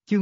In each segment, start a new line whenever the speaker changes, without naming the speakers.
Chương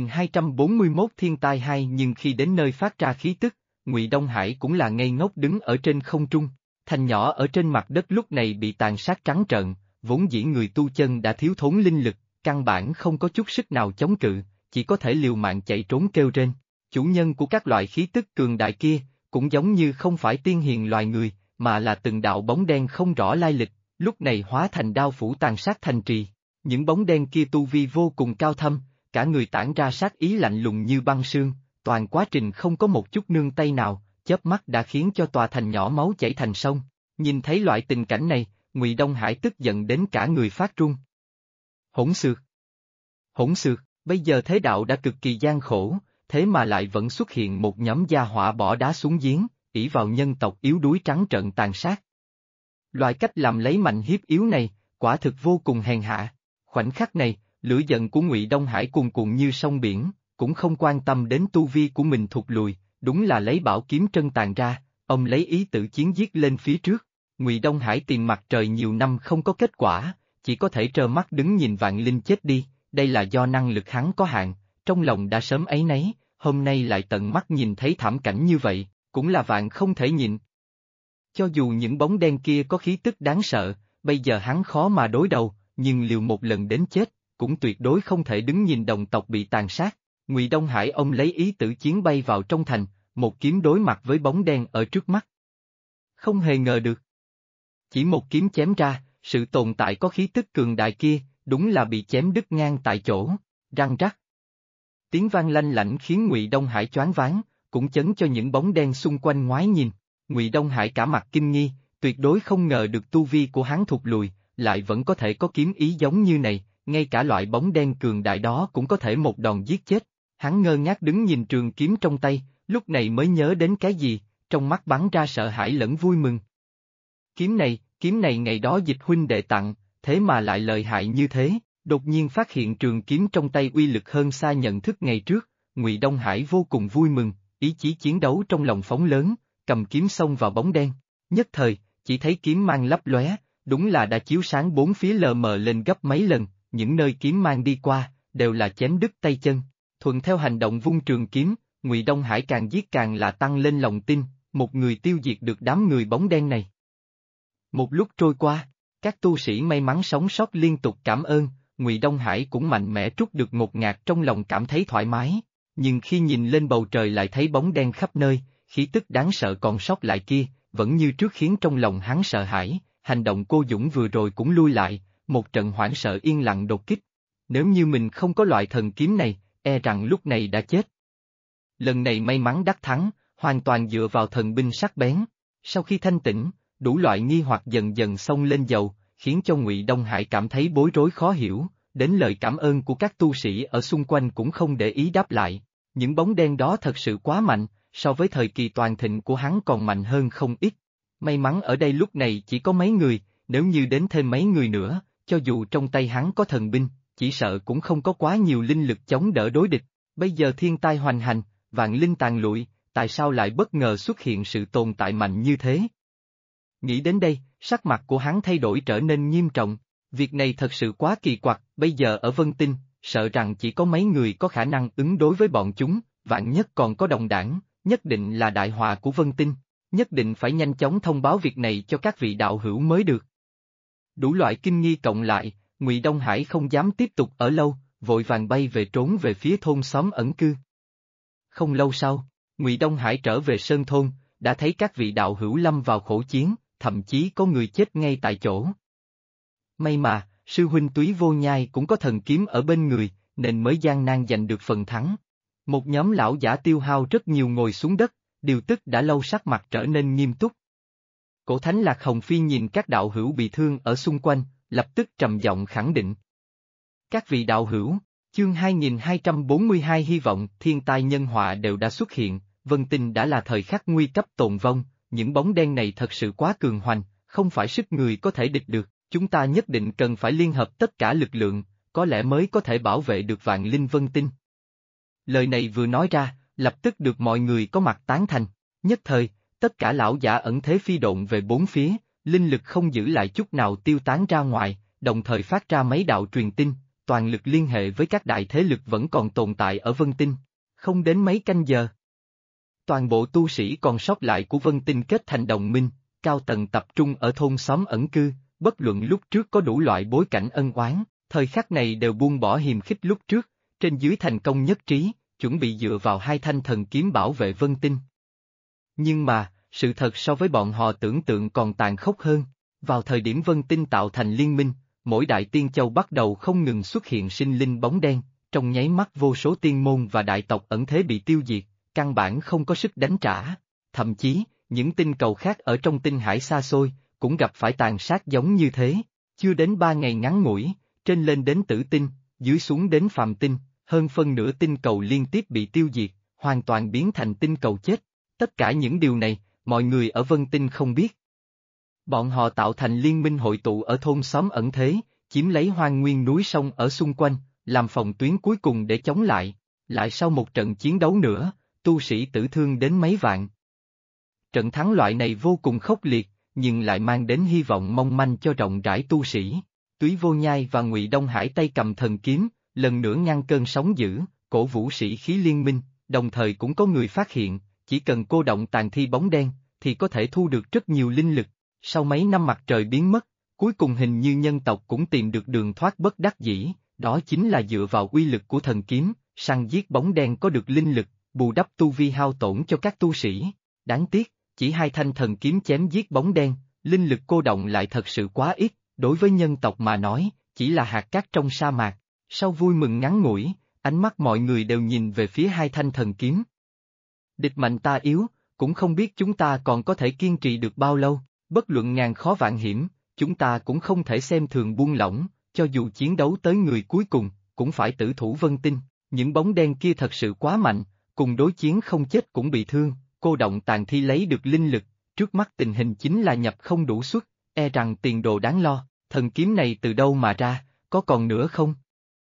2241 Thiên tai 2 nhưng khi đến nơi phát ra khí tức, Ngụy Đông Hải cũng là ngây ngốc đứng ở trên không trung, thành nhỏ ở trên mặt đất lúc này bị tàn sát trắng trợn, vốn dĩ người tu chân đã thiếu thốn linh lực, căn bản không có chút sức nào chống cự, chỉ có thể liều mạng chạy trốn kêu rên. Chủ nhân của các loại khí tức cường đại kia, cũng giống như không phải tiên hiền loài người, mà là từng đạo bóng đen không rõ lai lịch, lúc này hóa thành đao phủ tàn sát thành trì. Những bóng đen kia tu vi vô cùng cao thâm, cả người tản ra sát ý lạnh lùng như băng sương, toàn quá trình không có một chút nương tay nào, chớp mắt đã khiến cho tòa thành nhỏ máu chảy thành sông. Nhìn thấy loại tình cảnh này, Ngụy Đông Hải tức giận đến cả người phát run. Hỗn xược! Hỗn xược, bây giờ thế đạo đã cực kỳ gian khổ, thế mà lại vẫn xuất hiện một nhóm gia hỏa bỏ đá xuống giếng, ỷ vào nhân tộc yếu đuối trắng trợn tàn sát. Loại cách làm lấy mạnh hiếp yếu này, quả thực vô cùng hèn hạ. Khoảnh khắc này, lửa giận của Ngụy Đông Hải cuồn cuộn như sông biển, cũng không quan tâm đến tu vi của mình thụt lùi, đúng là lấy bảo kiếm trân tàn ra, ông lấy ý tự chiến giết lên phía trước. Ngụy Đông Hải tìm mặt trời nhiều năm không có kết quả, chỉ có thể trơ mắt đứng nhìn vạn linh chết đi, đây là do năng lực hắn có hạn, trong lòng đã sớm áy náy, hôm nay lại tận mắt nhìn thấy thảm cảnh như vậy, cũng là vạn không thể nhịn. Cho dù những bóng đen kia có khí tức đáng sợ, bây giờ hắn khó mà đối đầu, nhưng liều một lần đến chết, cũng tuyệt đối không thể đứng nhìn đồng tộc bị tàn sát. Ngụy Đông Hải ông lấy ý tử chiến bay vào trong thành, một kiếm đối mặt với bóng đen ở trước mắt. Không hề ngờ được. Chỉ một kiếm chém ra, sự tồn tại có khí tức cường đại kia, đúng là bị chém đứt ngang tại chỗ, răng rắc. Tiếng vang lanh lảnh khiến Ngụy Đông Hải choáng váng, cũng chấn cho những bóng đen xung quanh ngoái nhìn. Ngụy Đông Hải cả mặt kinh nghi, tuyệt đối không ngờ được tu vi của hắn thụt lùi, lại vẫn có thể có kiếm ý giống như này, ngay cả loại bóng đen cường đại đó cũng có thể một đòn giết chết. Hắn ngơ ngác đứng nhìn trường kiếm trong tay, lúc này mới nhớ đến cái gì, trong mắt bắn ra sợ hãi lẫn vui mừng. Kiếm này ngày đó Dịch huynh đệ tặng, thế mà lại lợi hại như thế, đột nhiên phát hiện trường kiếm trong tay uy lực hơn xa nhận thức ngày trước, Ngụy Đông Hải vô cùng vui mừng, ý chí chiến đấu trong lòng phóng lớn, cầm kiếm xông vào bóng đen. Nhất thời, chỉ thấy kiếm mang lấp lóe, đúng là đã chiếu sáng bốn phía lờ mờ lên gấp mấy lần, những nơi kiếm mang đi qua, đều là chém đứt tay chân. Thuận theo hành động vung trường kiếm, Ngụy Đông Hải càng giết càng là tăng lên lòng tin, một người tiêu diệt được đám người bóng đen này. Một lúc trôi qua, các tu sĩ may mắn sống sót liên tục cảm ơn, Ngụy Đông Hải cũng mạnh mẽ trút được ngột ngạt trong lòng cảm thấy thoải mái, nhưng khi nhìn lên bầu trời lại thấy bóng đen khắp nơi, khí tức đáng sợ còn sót lại kia, vẫn như trước khiến trong lòng hắn sợ hãi, hành động cô dũng vừa rồi cũng lui lại, một trận hoảng sợ yên lặng đột kích. Nếu như mình không có loại thần kiếm này, e rằng lúc này đã chết. Lần này may mắn đắc thắng, hoàn toàn dựa vào thần binh sắc bén. Sau khi thanh tĩnh, đủ loại nghi hoặc dần dần xông lên dầu, khiến cho Ngụy Đông Hải cảm thấy bối rối khó hiểu, đến lời cảm ơn của các tu sĩ ở xung quanh cũng không để ý đáp lại. Những bóng đen đó thật sự quá mạnh, so với thời kỳ toàn thịnh của hắn còn mạnh hơn không ít. May mắn ở đây lúc này chỉ có mấy người, nếu như đến thêm mấy người nữa, cho dù trong tay hắn có thần binh, chỉ sợ cũng không có quá nhiều linh lực chống đỡ đối địch. Bây giờ thiên tai hoành hành, vạn linh tàn lụi, tại sao lại bất ngờ xuất hiện sự tồn tại mạnh như thế? Nghĩ đến đây, sắc mặt của hắn thay đổi trở nên nghiêm trọng. Việc này thật sự quá kỳ quặc, bây giờ ở Vân Tinh, sợ rằng chỉ có mấy người có khả năng ứng đối với bọn chúng, vạn nhất còn có đồng đảng, nhất định là đại họa của Vân Tinh, nhất định phải nhanh chóng thông báo việc này cho các vị đạo hữu mới được. Đủ loại kinh nghi cộng lại, Ngụy Đông Hải không dám tiếp tục ở lâu, vội vàng bay về trốn về phía thôn xóm ẩn cư. Không lâu sau, Ngụy Đông Hải trở về Sơn Thôn, đã thấy các vị đạo hữu lâm vào khổ chiến, thậm chí có người chết ngay tại chỗ. May mà, sư huynh Túy Vô Nhai cũng có thần kiếm ở bên người, nên mới gian nan giành được phần thắng. Một nhóm lão giả tiêu hao rất nhiều ngồi xuống đất, điều tức đã lâu sắc mặt trở nên nghiêm túc. Cổ thánh Lạc Hồng Phi nhìn các đạo hữu bị thương ở xung quanh, lập tức trầm giọng khẳng định. Các vị đạo hữu, chương 2242 hy vọng thiên tai nhân họa đều đã xuất hiện, Vân Tinh đã là thời khắc nguy cấp tồn vong, những bóng đen này thật sự quá cường hoành, không phải sức người có thể địch được, chúng ta nhất định cần phải liên hợp tất cả lực lượng, có lẽ mới có thể bảo vệ được vạn linh Vân Tinh. Lời này vừa nói ra, lập tức được mọi người có mặt tán thành, nhất thời, tất cả lão giả ẩn thế phi độn về bốn phía, linh lực không giữ lại chút nào tiêu tán ra ngoài, đồng thời phát ra mấy đạo truyền tin, toàn lực liên hệ với các đại thế lực vẫn còn tồn tại ở Vân Tinh. Không đến mấy canh giờ, toàn bộ tu sĩ còn sót lại của Vân Tinh kết thành đồng minh, cao tầng tập trung ở thôn xóm ẩn cư, bất luận lúc trước có đủ loại bối cảnh ân oán, thời khắc này đều buông bỏ hiềm khích lúc trước, trên dưới thành công nhất trí, chuẩn bị dựa vào hai thanh thần kiếm bảo vệ Vân Tinh. Nhưng mà, sự thật so với bọn họ tưởng tượng còn tàn khốc hơn. Vào thời điểm Vân Tinh tạo thành liên minh, mỗi đại tiên châu bắt đầu không ngừng xuất hiện sinh linh bóng đen, trong nháy mắt vô số tiên môn và đại tộc ẩn thế bị tiêu diệt, căn bản không có sức đánh trả. Thậm chí, những tinh cầu khác ở trong tinh hải xa xôi, cũng gặp phải tàn sát giống như thế. Chưa đến 3 ngày ngắn ngủi, trên lên đến tử tinh, dưới xuống đến phàm tinh, hơn phân nửa tinh cầu liên tiếp bị tiêu diệt, hoàn toàn biến thành tinh cầu chết. Tất cả những điều này, mọi người ở Vân Tinh không biết. Bọn họ tạo thành liên minh hội tụ ở thôn xóm ẩn thế, chiếm lấy hoang nguyên núi sông ở xung quanh, làm phòng tuyến cuối cùng để chống lại. Lại sau một trận chiến đấu nữa, tu sĩ tử thương đến mấy vạn. Trận thắng loại này vô cùng khốc liệt, nhưng lại mang đến hy vọng mong manh cho rộng rãi tu sĩ. Túy Vô Nhai và Ngụy Đông Hải tay cầm thần kiếm, lần nữa ngăn cơn sóng dữ, cổ vũ sĩ khí liên minh, đồng thời cũng có người phát hiện, chỉ cần cô động tàn thi bóng đen, thì có thể thu được rất nhiều linh lực. Sau mấy năm mặt trời biến mất, cuối cùng hình như nhân tộc cũng tìm được đường thoát bất đắc dĩ, đó chính là dựa vào uy lực của thần kiếm, săn giết bóng đen có được linh lực, bù đắp tu vi hao tổn cho các tu sĩ. Đáng tiếc, chỉ hai thanh thần kiếm chém giết bóng đen, linh lực cô động lại thật sự quá ít, đối với nhân tộc mà nói, chỉ là hạt cát trong sa mạc. Sau vui mừng ngắn ngủi, ánh mắt mọi người đều nhìn về phía hai thanh thần kiếm. Địch mạnh ta yếu, cũng không biết chúng ta còn có thể kiên trì được bao lâu, bất luận ngàn khó vạn hiểm, chúng ta cũng không thể xem thường buông lỏng, cho dù chiến đấu tới người cuối cùng, cũng phải tử thủ Vân Tinh. Những bóng đen kia thật sự quá mạnh, cùng đối chiến không chết cũng bị thương, cô động tàn thi lấy được linh lực, trước mắt tình hình chính là nhập không đủ suất, e rằng tiền đồ đáng lo, thần kiếm này từ đâu mà ra, có còn nữa không?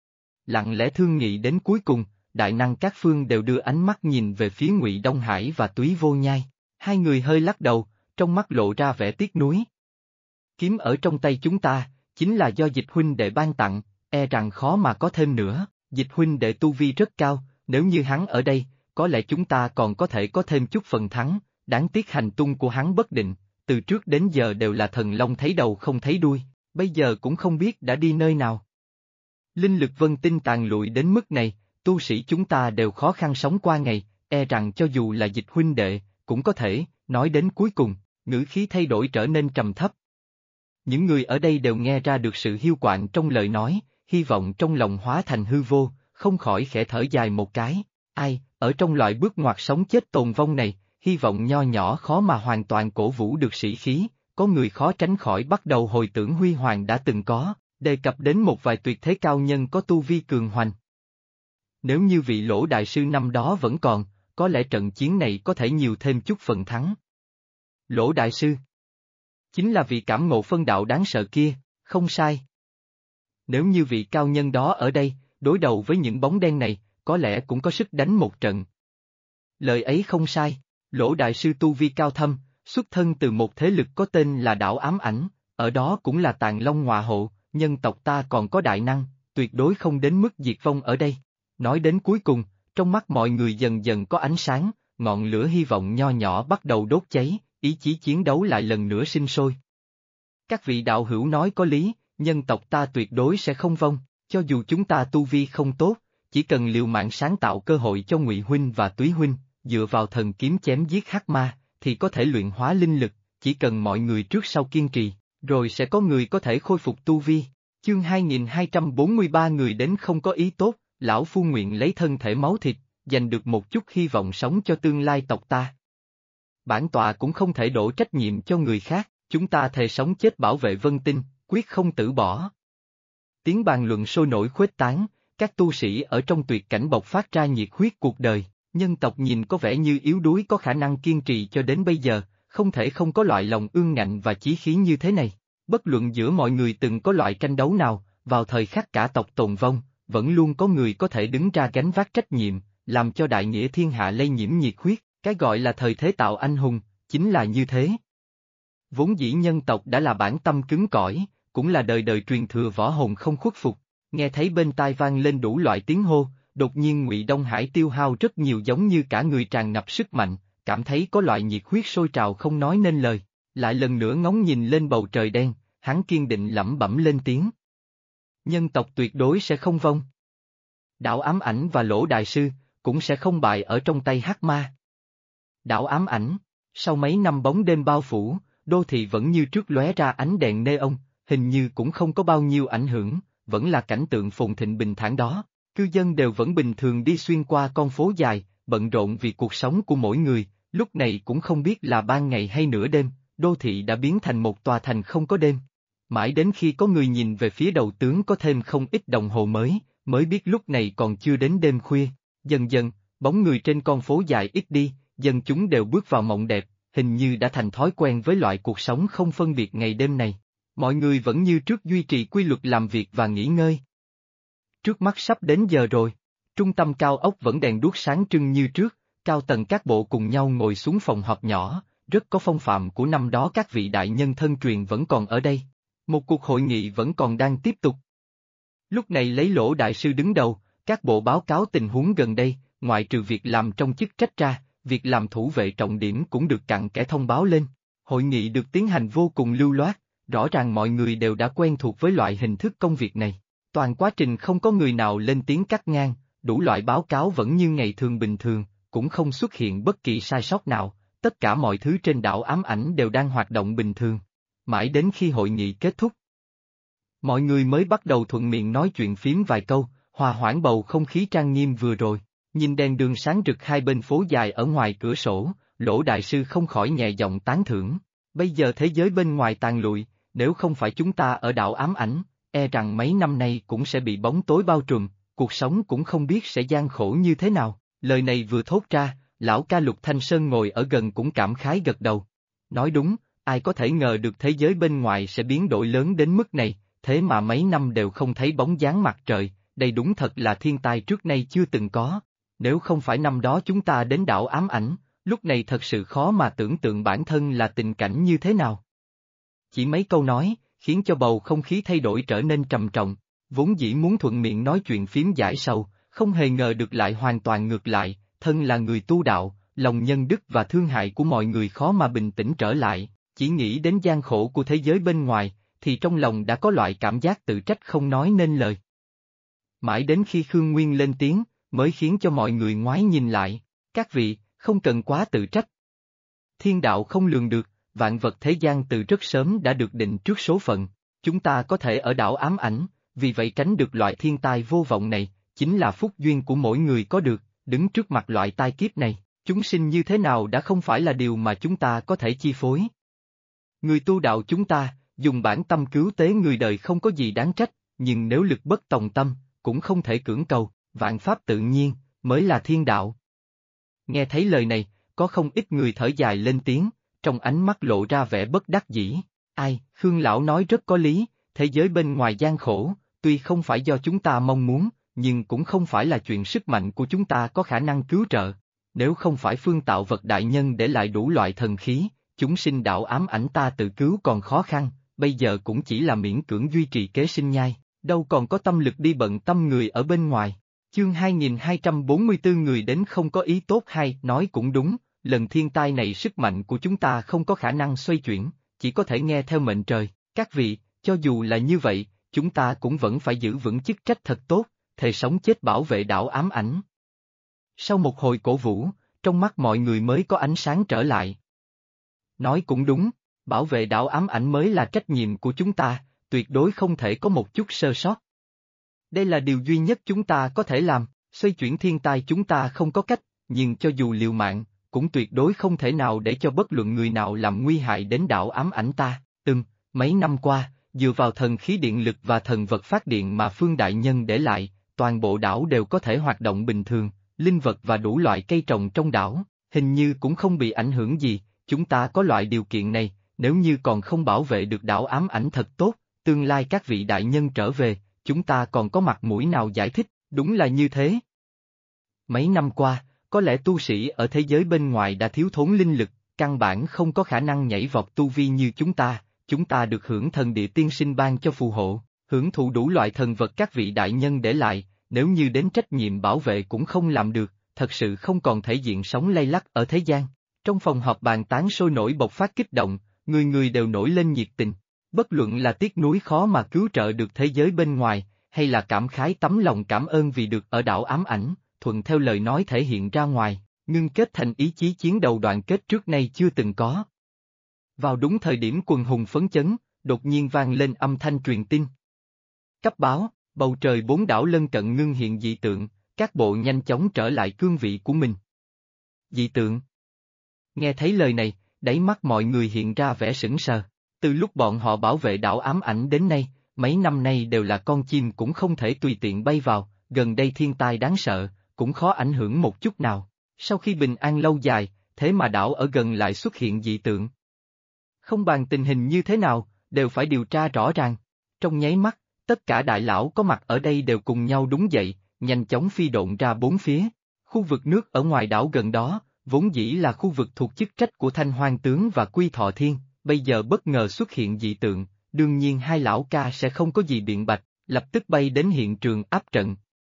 Lặng lẽ thương nghị đến cuối cùng, đại năng các phương đều đưa ánh mắt nhìn về phía Ngụy Đông Hải và Túy Vô Nhai, hai người hơi lắc đầu, trong mắt lộ ra vẻ tiếc nuối. Kiếm ở trong tay chúng ta, chính là do Dịch huynh đệ ban tặng, e rằng khó mà có thêm nữa. Dịch huynh đệ tu vi rất cao, nếu như hắn ở đây, có lẽ chúng ta còn có thể có thêm chút phần thắng, đáng tiếc hành tung của hắn bất định, từ trước đến giờ đều là thần long thấy đầu không thấy đuôi, bây giờ cũng không biết đã đi nơi nào. Linh lực Vân Tinh tàn lụi đến mức này, tu sĩ chúng ta đều khó khăn sống qua ngày, e rằng cho dù là Dịch huynh đệ, cũng có thể, nói đến cuối cùng, ngữ khí thay đổi trở nên trầm thấp. Những người ở đây đều nghe ra được sự hiu quạnh trong lời nói, hy vọng trong lòng hóa thành hư vô, không khỏi khẽ thở dài một cái. Ai, ở trong loại bước ngoặt sống chết tồn vong này, hy vọng nho nhỏ khó mà hoàn toàn cổ vũ được sĩ khí, có người khó tránh khỏi bắt đầu hồi tưởng huy hoàng đã từng có, đề cập đến một vài tuyệt thế cao nhân có tu vi cường hoành. Nếu như vị Lỗ đại sư năm đó vẫn còn, có lẽ trận chiến này có thể nhiều thêm chút phần thắng. Lỗ đại sư chính là vị cảm ngộ phân đạo đáng sợ kia, không sai. Nếu như vị cao nhân đó ở đây, đối đầu với những bóng đen này, có lẽ cũng có sức đánh một trận. Lời ấy không sai, Lỗ đại sư tu vi cao thâm, xuất thân từ một thế lực có tên là đảo ám ảnh, ở đó cũng là Tàn Long Ngọa hộ, nhân tộc ta còn có đại năng, tuyệt đối không đến mức diệt vong ở đây. Nói đến cuối cùng, trong mắt mọi người dần dần có ánh sáng, ngọn lửa hy vọng nho nhỏ bắt đầu đốt cháy, ý chí chiến đấu lại lần nữa sinh sôi. Các vị đạo hữu nói có lý, nhân tộc ta tuyệt đối sẽ không vong, cho dù chúng ta tu vi không tốt, chỉ cần liều mạng sáng tạo cơ hội cho Ngụy huynh và Túy huynh, dựa vào thần kiếm chém giết hắc ma, thì có thể luyện hóa linh lực, chỉ cần mọi người trước sau kiên trì, rồi sẽ có người có thể khôi phục tu vi. Chương 2243 người đến không có ý tốt, lão phu nguyện lấy thân thể máu thịt, giành được một chút hy vọng sống cho tương lai tộc ta. Bản tọa cũng không thể đổ trách nhiệm cho người khác, chúng ta thề sống chết bảo vệ Vân Tinh, quyết không từ bỏ. Tiếng bàn luận sôi nổi khuếch tán, các tu sĩ ở trong tuyệt cảnh bộc phát ra nhiệt huyết cuộc đời, nhân tộc nhìn có vẻ như yếu đuối có khả năng kiên trì cho đến bây giờ, không thể không có loại lòng ương ngạnh và chí khí như thế này. Bất luận giữa mọi người từng có loại tranh đấu nào, vào thời khắc cả tộc tồn vong, vẫn luôn có người có thể đứng ra gánh vác trách nhiệm, làm cho đại nghĩa thiên hạ lây nhiễm nhiệt huyết, cái gọi là thời thế tạo anh hùng, chính là như thế. Vốn dĩ nhân tộc đã là bản tâm cứng cỏi, cũng là đời đời truyền thừa võ hồn không khuất phục. Nghe thấy bên tai vang lên đủ loại tiếng hô, đột nhiên Ngụy Đông Hải tiêu hao rất nhiều giống như cả người tràn ngập sức mạnh, cảm thấy có loại nhiệt huyết sôi trào không nói nên lời, lại lần nữa ngóng nhìn lên bầu trời đen, hắn kiên định lẩm bẩm lên tiếng. Nhân tộc tuyệt đối sẽ không vong. Đảo ám ảnh và Lỗ Đại Sư, cũng sẽ không bại ở trong tay hắc ma. Đảo ám ảnh, sau mấy năm bóng đêm bao phủ, đô thị vẫn như trước lóe ra ánh đèn neon, hình như cũng không có bao nhiêu ảnh hưởng, vẫn là cảnh tượng phồn thịnh bình thản đó. Cư dân đều vẫn bình thường đi xuyên qua con phố dài, bận rộn vì cuộc sống của mỗi người, lúc này cũng không biết là ban ngày hay nửa đêm, đô thị đã biến thành một tòa thành không có đêm. Mãi đến khi có người nhìn về phía đầu tướng có thêm không ít đồng hồ mới biết lúc này còn chưa đến đêm khuya. Dần dần, bóng người trên con phố dài ít đi, dân chúng đều bước vào mộng đẹp, hình như đã thành thói quen với loại cuộc sống không phân biệt ngày đêm này. Mọi người vẫn như trước duy trì quy luật làm việc và nghỉ ngơi. Trước mắt sắp đến giờ rồi, trung tâm cao ốc vẫn đèn đuốc sáng trưng như trước, cao tầng các bộ cùng nhau ngồi xuống phòng họp nhỏ, rất có phong phạm của năm đó các vị đại nhân thân truyền vẫn còn ở đây. Một cuộc hội nghị vẫn còn đang tiếp tục. Lúc này lấy Lỗ Đại Sư đứng đầu, các bộ báo cáo tình huống gần đây, ngoại trừ việc làm trong chức trách ra, việc làm thủ vệ trọng điểm cũng được cặn kẽ thông báo lên. Hội nghị được tiến hành vô cùng lưu loát, rõ ràng mọi người đều đã quen thuộc với loại hình thức công việc này. Toàn quá trình không có người nào lên tiếng cắt ngang, đủ loại báo cáo vẫn như ngày thường bình thường, cũng không xuất hiện bất kỳ sai sót nào, tất cả mọi thứ trên đảo ám ảnh đều đang hoạt động bình thường. Mãi đến khi hội nghị kết thúc, mọi người mới bắt đầu thuận miệng nói chuyện phím vài câu, hòa hoãn bầu không khí trang nghiêm vừa rồi. Nhìn đèn đường sáng rực hai bên phố dài ở ngoài cửa sổ, Lỗ Đại Sư không khỏi nhẹ giọng tán thưởng. Bây giờ thế giới bên ngoài tàn lụi, nếu không phải chúng ta ở đảo ám ảnh, e rằng mấy năm nay cũng sẽ bị bóng tối bao trùm, cuộc sống cũng không biết sẽ gian khổ như thế nào. Lời này vừa thốt ra, lão ca Lục Thanh Sơn ngồi ở gần cũng cảm khái gật đầu. Nói đúng, ai có thể ngờ được thế giới bên ngoài sẽ biến đổi lớn đến mức này, thế mà mấy năm đều không thấy bóng dáng mặt trời, đây đúng thật là thiên tai trước nay chưa từng có. Nếu không phải năm đó chúng ta đến đảo ám ảnh, lúc này thật sự khó mà tưởng tượng bản thân là tình cảnh như thế nào. Chỉ mấy câu nói, khiến cho bầu không khí thay đổi trở nên trầm trọng, vốn dĩ muốn thuận miệng nói chuyện phím giải sầu, không hề ngờ được lại hoàn toàn ngược lại, thân là người tu đạo, lòng nhân đức và thương hại của mọi người khó mà bình tĩnh trở lại, chỉ nghĩ đến gian khổ của thế giới bên ngoài, thì trong lòng đã có loại cảm giác tự trách không nói nên lời. Mãi đến khi Khương Nguyên lên tiếng, mới khiến cho mọi người ngoái nhìn lại, các vị, không cần quá tự trách. Thiên đạo không lường được, vạn vật thế gian từ rất sớm đã được định trước số phận, chúng ta có thể ở đảo ám ảnh, vì vậy tránh được loại thiên tai vô vọng này, chính là phúc duyên của mỗi người có được, đứng trước mặt loại tai kiếp này, chúng sinh như thế nào đã không phải là điều mà chúng ta có thể chi phối. Người tu đạo chúng ta, dùng bản tâm cứu tế người đời không có gì đáng trách, nhưng nếu lực bất tòng tâm, cũng không thể cưỡng cầu, vạn pháp tự nhiên, mới là thiên đạo. Nghe thấy lời này, có không ít người thở dài lên tiếng, trong ánh mắt lộ ra vẻ bất đắc dĩ. Ai, Khương Lão nói rất có lý, thế giới bên ngoài gian khổ, tuy không phải do chúng ta mong muốn, nhưng cũng không phải là chuyện sức mạnh của chúng ta có khả năng cứu trợ. Nếu không phải phương tạo vật đại nhân để lại đủ loại thần khí, chúng sinh đạo ám ảnh ta tự cứu còn khó khăn, bây giờ cũng chỉ là miễn cưỡng duy trì kế sinh nhai, đâu còn có tâm lực đi bận tâm người ở bên ngoài. Chương 2244 người đến không có ý tốt hay nói cũng đúng, lần thiên tai này sức mạnh của chúng ta không có khả năng xoay chuyển, chỉ có thể nghe theo mệnh trời. Các vị, cho dù là như vậy, chúng ta cũng vẫn phải giữ vững chức trách thật tốt, thề sống chết bảo vệ đảo ám ảnh. Sau một hồi cổ vũ, trong mắt mọi người mới có ánh sáng trở lại. Nói cũng đúng, bảo vệ đảo ám ảnh mới là trách nhiệm của chúng ta, tuyệt đối không thể có một chút sơ sót. Đây là điều duy nhất chúng ta có thể làm, xoay chuyển thiên tai chúng ta không có cách, nhưng cho dù liều mạng, cũng tuyệt đối không thể nào để cho bất luận người nào làm nguy hại đến đảo ám ảnh ta. Mấy năm qua, dựa vào thần khí điện lực và thần vật phát điện mà Phương Đại Nhân để lại, toàn bộ đảo đều có thể hoạt động bình thường, linh vật và đủ loại cây trồng trong đảo, hình như cũng không bị ảnh hưởng gì, chúng ta có loại điều kiện này, nếu như còn không bảo vệ được đảo ám ảnh thật tốt, tương lai các vị đại nhân trở về, chúng ta còn có mặt mũi nào giải thích, đúng là như thế. Mấy năm qua, có lẽ tu sĩ ở thế giới bên ngoài đã thiếu thốn linh lực, căn bản không có khả năng nhảy vọt tu vi như chúng ta được hưởng thần địa tiên sinh ban cho phù hộ, hưởng thụ đủ loại thần vật các vị đại nhân để lại, nếu như đến trách nhiệm bảo vệ cũng không làm được, thật sự không còn thể diện sống lay lắc ở thế gian. Trong phòng họp bàn tán sôi nổi bộc phát kích động, người người đều nổi lên nhiệt tình. Bất luận là tiếc nuối khó mà cứu trợ được thế giới bên ngoài, hay là cảm khái tấm lòng cảm ơn vì được ở đảo ám ảnh, thuận theo lời nói thể hiện ra ngoài, ngưng kết thành ý chí chiến đầu đoàn kết trước nay chưa từng có. Vào đúng thời điểm quần hùng phấn chấn, đột nhiên vang lên âm thanh truyền tin. Cấp báo, bầu trời 4 đảo lân cận ngưng hiện dị tượng, các bộ nhanh chóng trở lại cương vị của mình. Dị tượng. Nghe thấy lời này, đáy mắt mọi người hiện ra vẻ sững sờ. Từ lúc bọn họ bảo vệ đảo ám ảnh đến nay, mấy năm nay đều là con chim cũng không thể tùy tiện bay vào, gần đây thiên tai đáng sợ, cũng khó ảnh hưởng một chút nào. Sau khi bình an lâu dài, thế mà đảo ở gần lại xuất hiện dị tượng. Không bàn tình hình như thế nào, đều phải điều tra rõ ràng. Trong nháy mắt, tất cả đại lão có mặt ở đây đều cùng nhau đứng dậy, nhanh chóng phi độn ra bốn phía. Khu vực nước ở ngoài đảo gần đó, vốn dĩ là khu vực thuộc chức trách của Thanh Hoang Tướng và Quy Thọ Thiên, bây giờ bất ngờ xuất hiện dị tượng, đương nhiên hai lão ca sẽ không có gì biện bạch, lập tức bay đến hiện trường áp trận.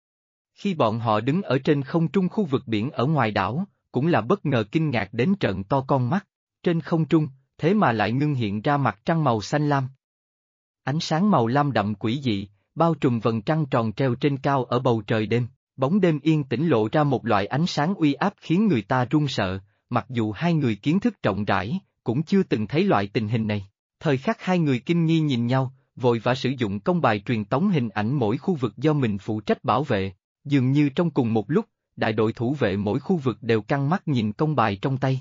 Khi bọn họ đứng ở trên không trung khu vực biển ở ngoài đảo, cũng là bất ngờ kinh ngạc đến trợn to con mắt, trên không trung, thế mà lại ngưng hiện ra mặt trăng màu xanh lam. Ánh sáng màu lam đậm quỷ dị, bao trùm vầng trăng tròn treo trên cao ở bầu trời đêm, bóng đêm yên tĩnh lộ ra một loại ánh sáng uy áp khiến người ta run sợ, mặc dù hai người kiến thức rộng rãi, cũng chưa từng thấy loại tình hình này. Thời khắc hai người kinh nghi nhìn nhau, vội vã sử dụng công bài truyền tống hình ảnh mỗi khu vực do mình phụ trách bảo vệ, dường như trong cùng một lúc, đại đội thủ vệ mỗi khu vực đều căng mắt nhìn công bài trong tay.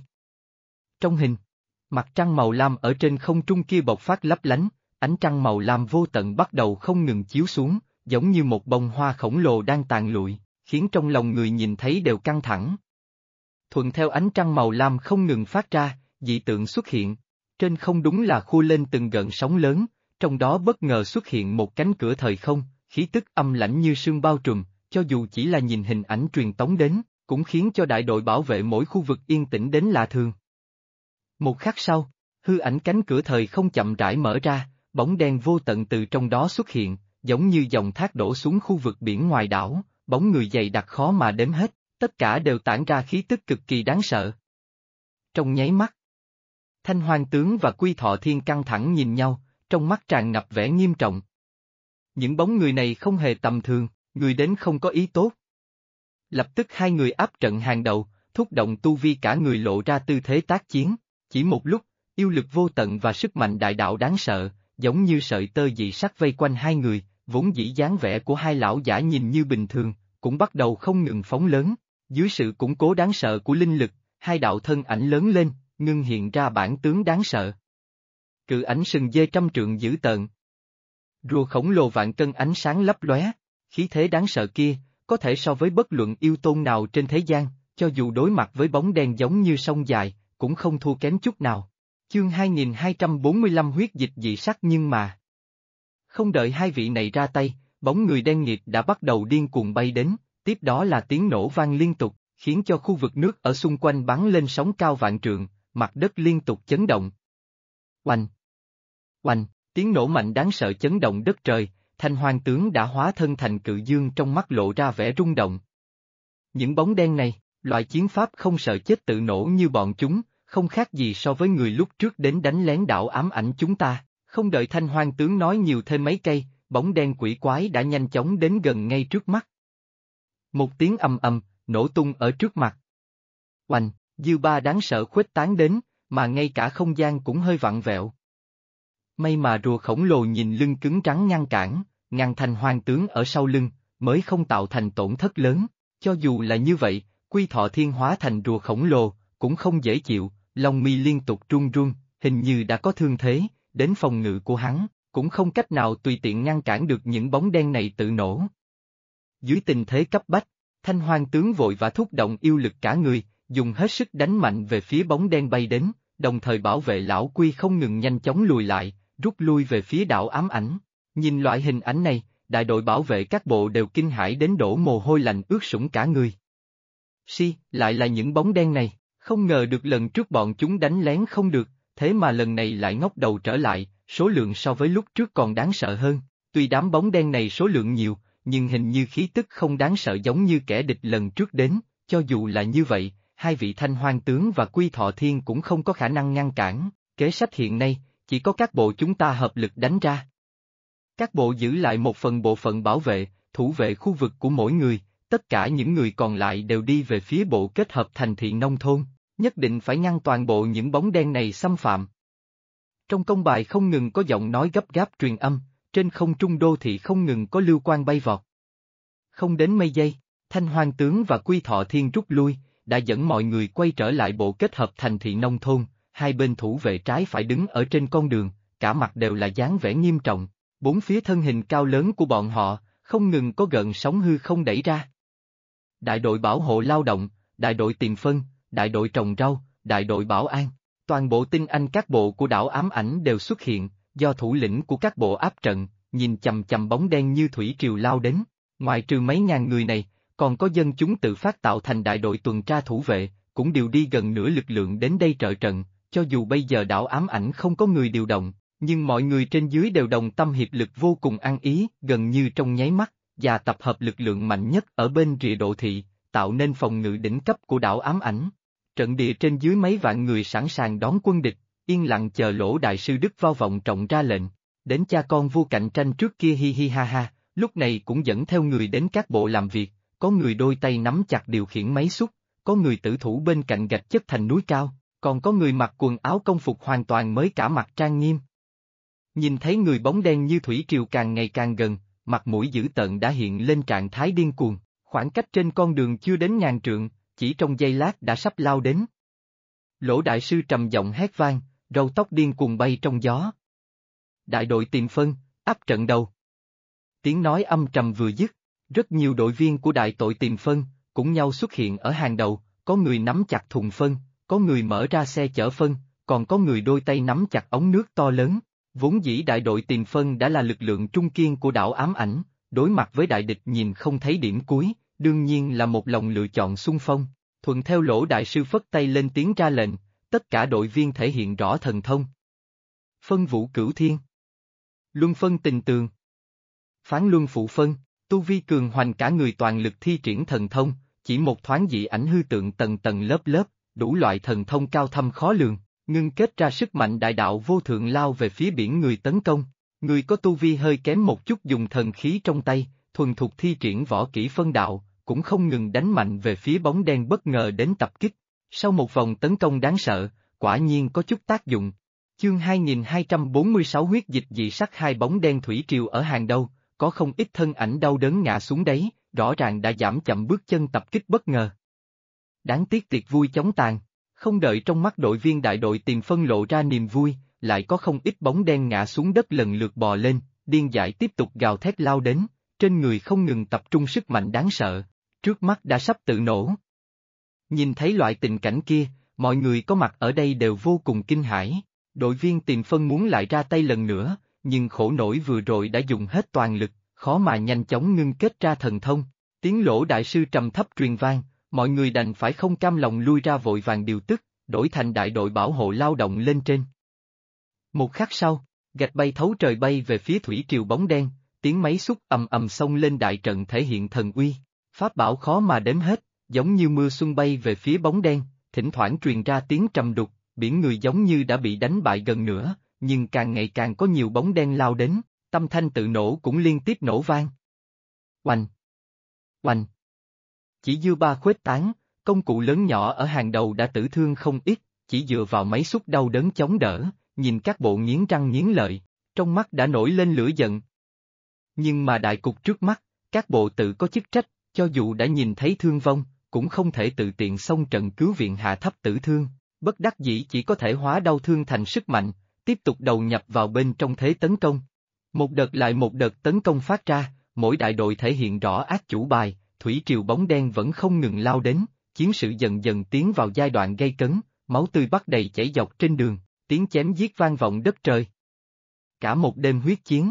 Trong hình, mặt trăng màu lam ở trên không trung kia bộc phát lấp lánh, ánh trăng màu lam vô tận bắt đầu không ngừng chiếu xuống, giống như một bông hoa khổng lồ đang tàn lụi, khiến trong lòng người nhìn thấy đều căng thẳng. Thuận theo ánh trăng màu lam không ngừng phát ra, dị tượng xuất hiện, trên không đúng là khua lên từng gợn sóng lớn, trong đó bất ngờ xuất hiện một cánh cửa thời không, khí tức âm lãnh như sương bao trùm, cho dù chỉ là nhìn hình ảnh truyền tống đến, cũng khiến cho đại đội bảo vệ mỗi khu vực yên tĩnh đến lạ thường. Một khắc sau, hư ảnh cánh cửa thời không chậm rãi mở ra, bóng đen vô tận từ trong đó xuất hiện, giống như dòng thác đổ xuống khu vực biển ngoài đảo, bóng người dày đặc khó mà đếm hết, tất cả đều tản ra khí tức cực kỳ đáng sợ. Trong nháy mắt, Thanh Hoang Tướng và Quy Thọ Thiên căng thẳng nhìn nhau, trong mắt tràn ngập vẻ nghiêm trọng. Những bóng người này không hề tầm thường, người đến không có ý tốt. Lập tức hai người áp trận hàng đầu, thúc động tu vi cả người lộ ra tư thế tác chiến, chỉ một lúc, yêu lực vô tận và sức mạnh đại đạo đáng sợ, giống như sợi tơ dị sắc vây quanh hai người, vốn dĩ dáng vẻ của hai lão giả nhìn như bình thường, cũng bắt đầu không ngừng phóng lớn, dưới sự củng cố đáng sợ của linh lực, hai đạo thân ảnh lớn lên, ngưng hiện ra bản tướng đáng sợ. Cự ảnh sừng dê trăm trượng dữ tợn. Rùa khổng lồ vạn cân ánh sáng lấp lóe, khí thế đáng sợ kia, có thể so với bất luận yêu tôn nào trên thế gian, cho dù đối mặt với bóng đen giống như sông dài, cũng không thua kém chút nào. Chương 2245 huyết dịch dị sắc nhưng mà. Không đợi hai vị này ra tay, bóng người đen nghịt đã bắt đầu điên cuồng bay đến, tiếp đó là tiếng nổ vang liên tục, khiến cho khu vực nước ở xung quanh bắn lên sóng cao vạn trượng, mặt đất liên tục chấn động. Oanh! Oanh! Tiếng nổ mạnh đáng sợ chấn động đất trời, Thanh Hoang Tướng đã hóa thân thành cự dương trong mắt lộ ra vẻ rung động. Những bóng đen này, loại chiến pháp không sợ chết tự nổ như bọn chúng, không khác gì so với người lúc trước đến đánh lén đảo ám ảnh chúng ta, không đợi Thanh Hoang Tướng nói nhiều thêm mấy cây, bóng đen quỷ quái đã nhanh chóng đến gần ngay trước mắt. Một tiếng ầm ầm, nổ tung ở trước mặt. Oanh, dư ba đáng sợ khuếch tán đến, mà ngay cả không gian cũng hơi vặn vẹo. May mà rùa khổng lồ nhìn lưng cứng rắn ngăn Thanh Hoang Tướng ở sau lưng, mới không tạo thành tổn thất lớn, cho dù là như vậy, Quy Thọ Thiên hóa thành rùa khổng lồ, cũng không dễ chịu, lông mi liên tục run run, hình như đã có thương thế, đến phòng ngự của hắn, cũng không cách nào tùy tiện ngăn cản được những bóng đen này tự nổ. Dưới tình thế cấp bách, Thanh Hoang Tướng vội và thúc động yêu lực cả người, dùng hết sức đánh mạnh về phía bóng đen bay đến, đồng thời bảo vệ lão Quy không ngừng nhanh chóng lùi lại, rút lui về phía đảo ám ảnh. Nhìn loại hình ảnh này, đại đội bảo vệ các bộ đều kinh hãi đến đổ mồ hôi lạnh ướt sũng cả người. Lại là những bóng đen này, không ngờ được lần trước bọn chúng đánh lén không được, thế mà lần này lại ngóc đầu trở lại, số lượng so với lúc trước còn đáng sợ hơn. Tuy đám bóng đen này số lượng nhiều, nhưng hình như khí tức không đáng sợ giống như kẻ địch lần trước đến, cho dù là như vậy, hai vị Thanh Hoang tướng và Quy Thọ Thiên cũng không có khả năng ngăn cản, kế sách hiện nay, chỉ có các bộ chúng ta hợp lực đánh ra. Các bộ giữ lại một phần bộ phận bảo vệ, thủ vệ khu vực của mỗi người, tất cả những người còn lại đều đi về phía bộ kết hợp thành thị nông thôn, nhất định phải ngăn toàn bộ những bóng đen này xâm phạm. Trong công bài không ngừng có giọng nói gấp gáp truyền âm, trên không trung đô thị không ngừng có lưu quang bay vọt. Không đến mấy giây, Thanh Hoang tướng và Quy Thọ Thiên rút lui, đã dẫn mọi người quay trở lại bộ kết hợp thành thị nông thôn, hai bên thủ vệ trái phải đứng ở trên con đường, cả mặt đều là dáng vẻ nghiêm trọng, bốn phía thân hình cao lớn của bọn họ, không ngừng có gợn sóng hư không đẩy ra. Đại đội bảo hộ lao động, đại đội tiền phân, đại đội trồng rau, đại đội bảo an, toàn bộ tinh anh các bộ của đảo ám ảnh đều xuất hiện, do thủ lĩnh của các bộ áp trận, nhìn chằm chằm bóng đen như thủy triều lao đến, ngoài trừ mấy ngàn người này, còn có dân chúng tự phát tạo thành đại đội tuần tra thủ vệ, cũng điều đi gần nửa lực lượng đến đây trợ trận, cho dù bây giờ đảo ám ảnh không có người điều động, nhưng mọi người trên dưới đều đồng tâm hiệp lực vô cùng ăn ý, gần như trong nháy mắt, và tập hợp lực lượng mạnh nhất ở bên rìa độ thị, tạo nên phòng ngự đỉnh cấp của đảo ám ảnh. Trận địa trên dưới mấy vạn người sẵn sàng đón quân địch, yên lặng chờ Lỗ đại sư Đức Vao vọng trọng ra lệnh, đến cha con vua cạnh tranh trước kia hi hi ha ha, lúc này cũng dẫn theo người đến các bộ làm việc, có người đôi tay nắm chặt điều khiển máy xúc, có người tử thủ bên cạnh gạch chất thành núi cao, còn có người mặc quần áo công phục hoàn toàn mới cả mặt trang nghiêm. Nhìn thấy người bóng đen như thủy triều càng ngày càng gần, mặt mũi dữ tợn đã hiện lên trạng thái điên cuồng, khoảng cách trên con đường chưa đến ngàn trượng, chỉ trong giây lát đã sắp lao đến. Lỗ đại sư trầm giọng hét vang, râu tóc điên cuồng bay trong gió. Đại đội tiền phân, áp trận đầu. Tiếng nói âm trầm vừa dứt, rất nhiều đội viên của đại đội tiền phân, cũng nhau xuất hiện ở hàng đầu, có người nắm chặt thùng phân, có người mở ra xe chở phân, còn có người đôi tay nắm chặt ống nước to lớn. Vốn dĩ đại đội tiền phân đã là lực lượng trung kiên của đảo ám ảnh, đối mặt với đại địch nhìn không thấy điểm cuối, đương nhiên là một lòng lựa chọn xung phong, thuận theo Lỗ đại sư phất tay lên tiếng ra lệnh, tất cả đội viên thể hiện rõ thần thông. Phân vũ cửu thiên. Luân phân tình tường. Phán luân phụ phân, tu vi cường hoành cả người toàn lực thi triển thần thông, chỉ một thoáng dị ảnh hư tượng tầng tầng lớp lớp, đủ loại thần thông cao thâm khó lường. Ngưng kết ra sức mạnh đại đạo vô thượng lao về phía biển người tấn công, người có tu vi hơi kém một chút dùng thần khí trong tay, thuần thục thi triển võ kỹ phân đạo, cũng không ngừng đánh mạnh về phía bóng đen bất ngờ đến tập kích. Sau một vòng tấn công đáng sợ, quả nhiên có chút tác dụng. Chương 2246 huyết dịch dị sắc hai bóng đen thủy triều ở hàng đầu, có không ít thân ảnh đau đớn ngã xuống đấy, rõ ràng đã giảm chậm bước chân tập kích bất ngờ. Đáng tiếc tiệc vui chóng tàn. Không đợi trong mắt đội viên đại đội tiền phân lộ ra niềm vui, lại có không ít bóng đen ngã xuống đất lần lượt bò lên, điên dại tiếp tục gào thét lao đến, trên người không ngừng tập trung sức mạnh đáng sợ, trước mắt đã sắp tự nổ. Nhìn thấy loại tình cảnh kia, mọi người có mặt ở đây đều vô cùng kinh hãi, đội viên tiền phân muốn lại ra tay lần nữa, nhưng khổ nổi vừa rồi đã dùng hết toàn lực, khó mà nhanh chóng ngưng kết ra thần thông, tiếng Lỗ đại sư trầm thấp truyền vang. Mọi người đành phải không cam lòng lui ra vội vàng điều tức, đổi thành đại đội bảo hộ lao động lên trên. Một khắc sau, gạch bay thấu trời bay về phía thủy triều bóng đen, tiếng máy xúc ầm ầm xông lên đại trận thể hiện thần uy, pháp bảo khó mà đếm hết, giống như mưa xuân bay về phía bóng đen, thỉnh thoảng truyền ra tiếng trầm đục, biển người giống như đã bị đánh bại gần nữa, nhưng càng ngày càng có nhiều bóng đen lao đến, tâm thanh tự nổ cũng liên tiếp nổ vang. Oanh! Oanh! Chỉ dư ba khuếch tán, công cụ lớn nhỏ ở hàng đầu đã tử thương không ít, chỉ dựa vào máy xúc đau đớn chống đỡ, nhìn các bộ nghiến răng nghiến lợi, trong mắt đã nổi lên lửa giận. Nhưng mà đại cục trước mắt, các bộ tự có chức trách, cho dù đã nhìn thấy thương vong, cũng không thể tự tiện xông trận cứu viện hạ thấp tử thương, bất đắc dĩ chỉ có thể hóa đau thương thành sức mạnh, tiếp tục đầu nhập vào bên trong thế tấn công. Một đợt lại một đợt tấn công phát ra, mỗi đại đội thể hiện rõ ác chủ bài. Thủy triều bóng đen vẫn không ngừng lao đến, chiến sự dần dần tiến vào giai đoạn gay cấn, máu tươi bắt đầy chảy dọc trên đường, tiếng chém giết vang vọng đất trời. Cả một đêm huyết chiến.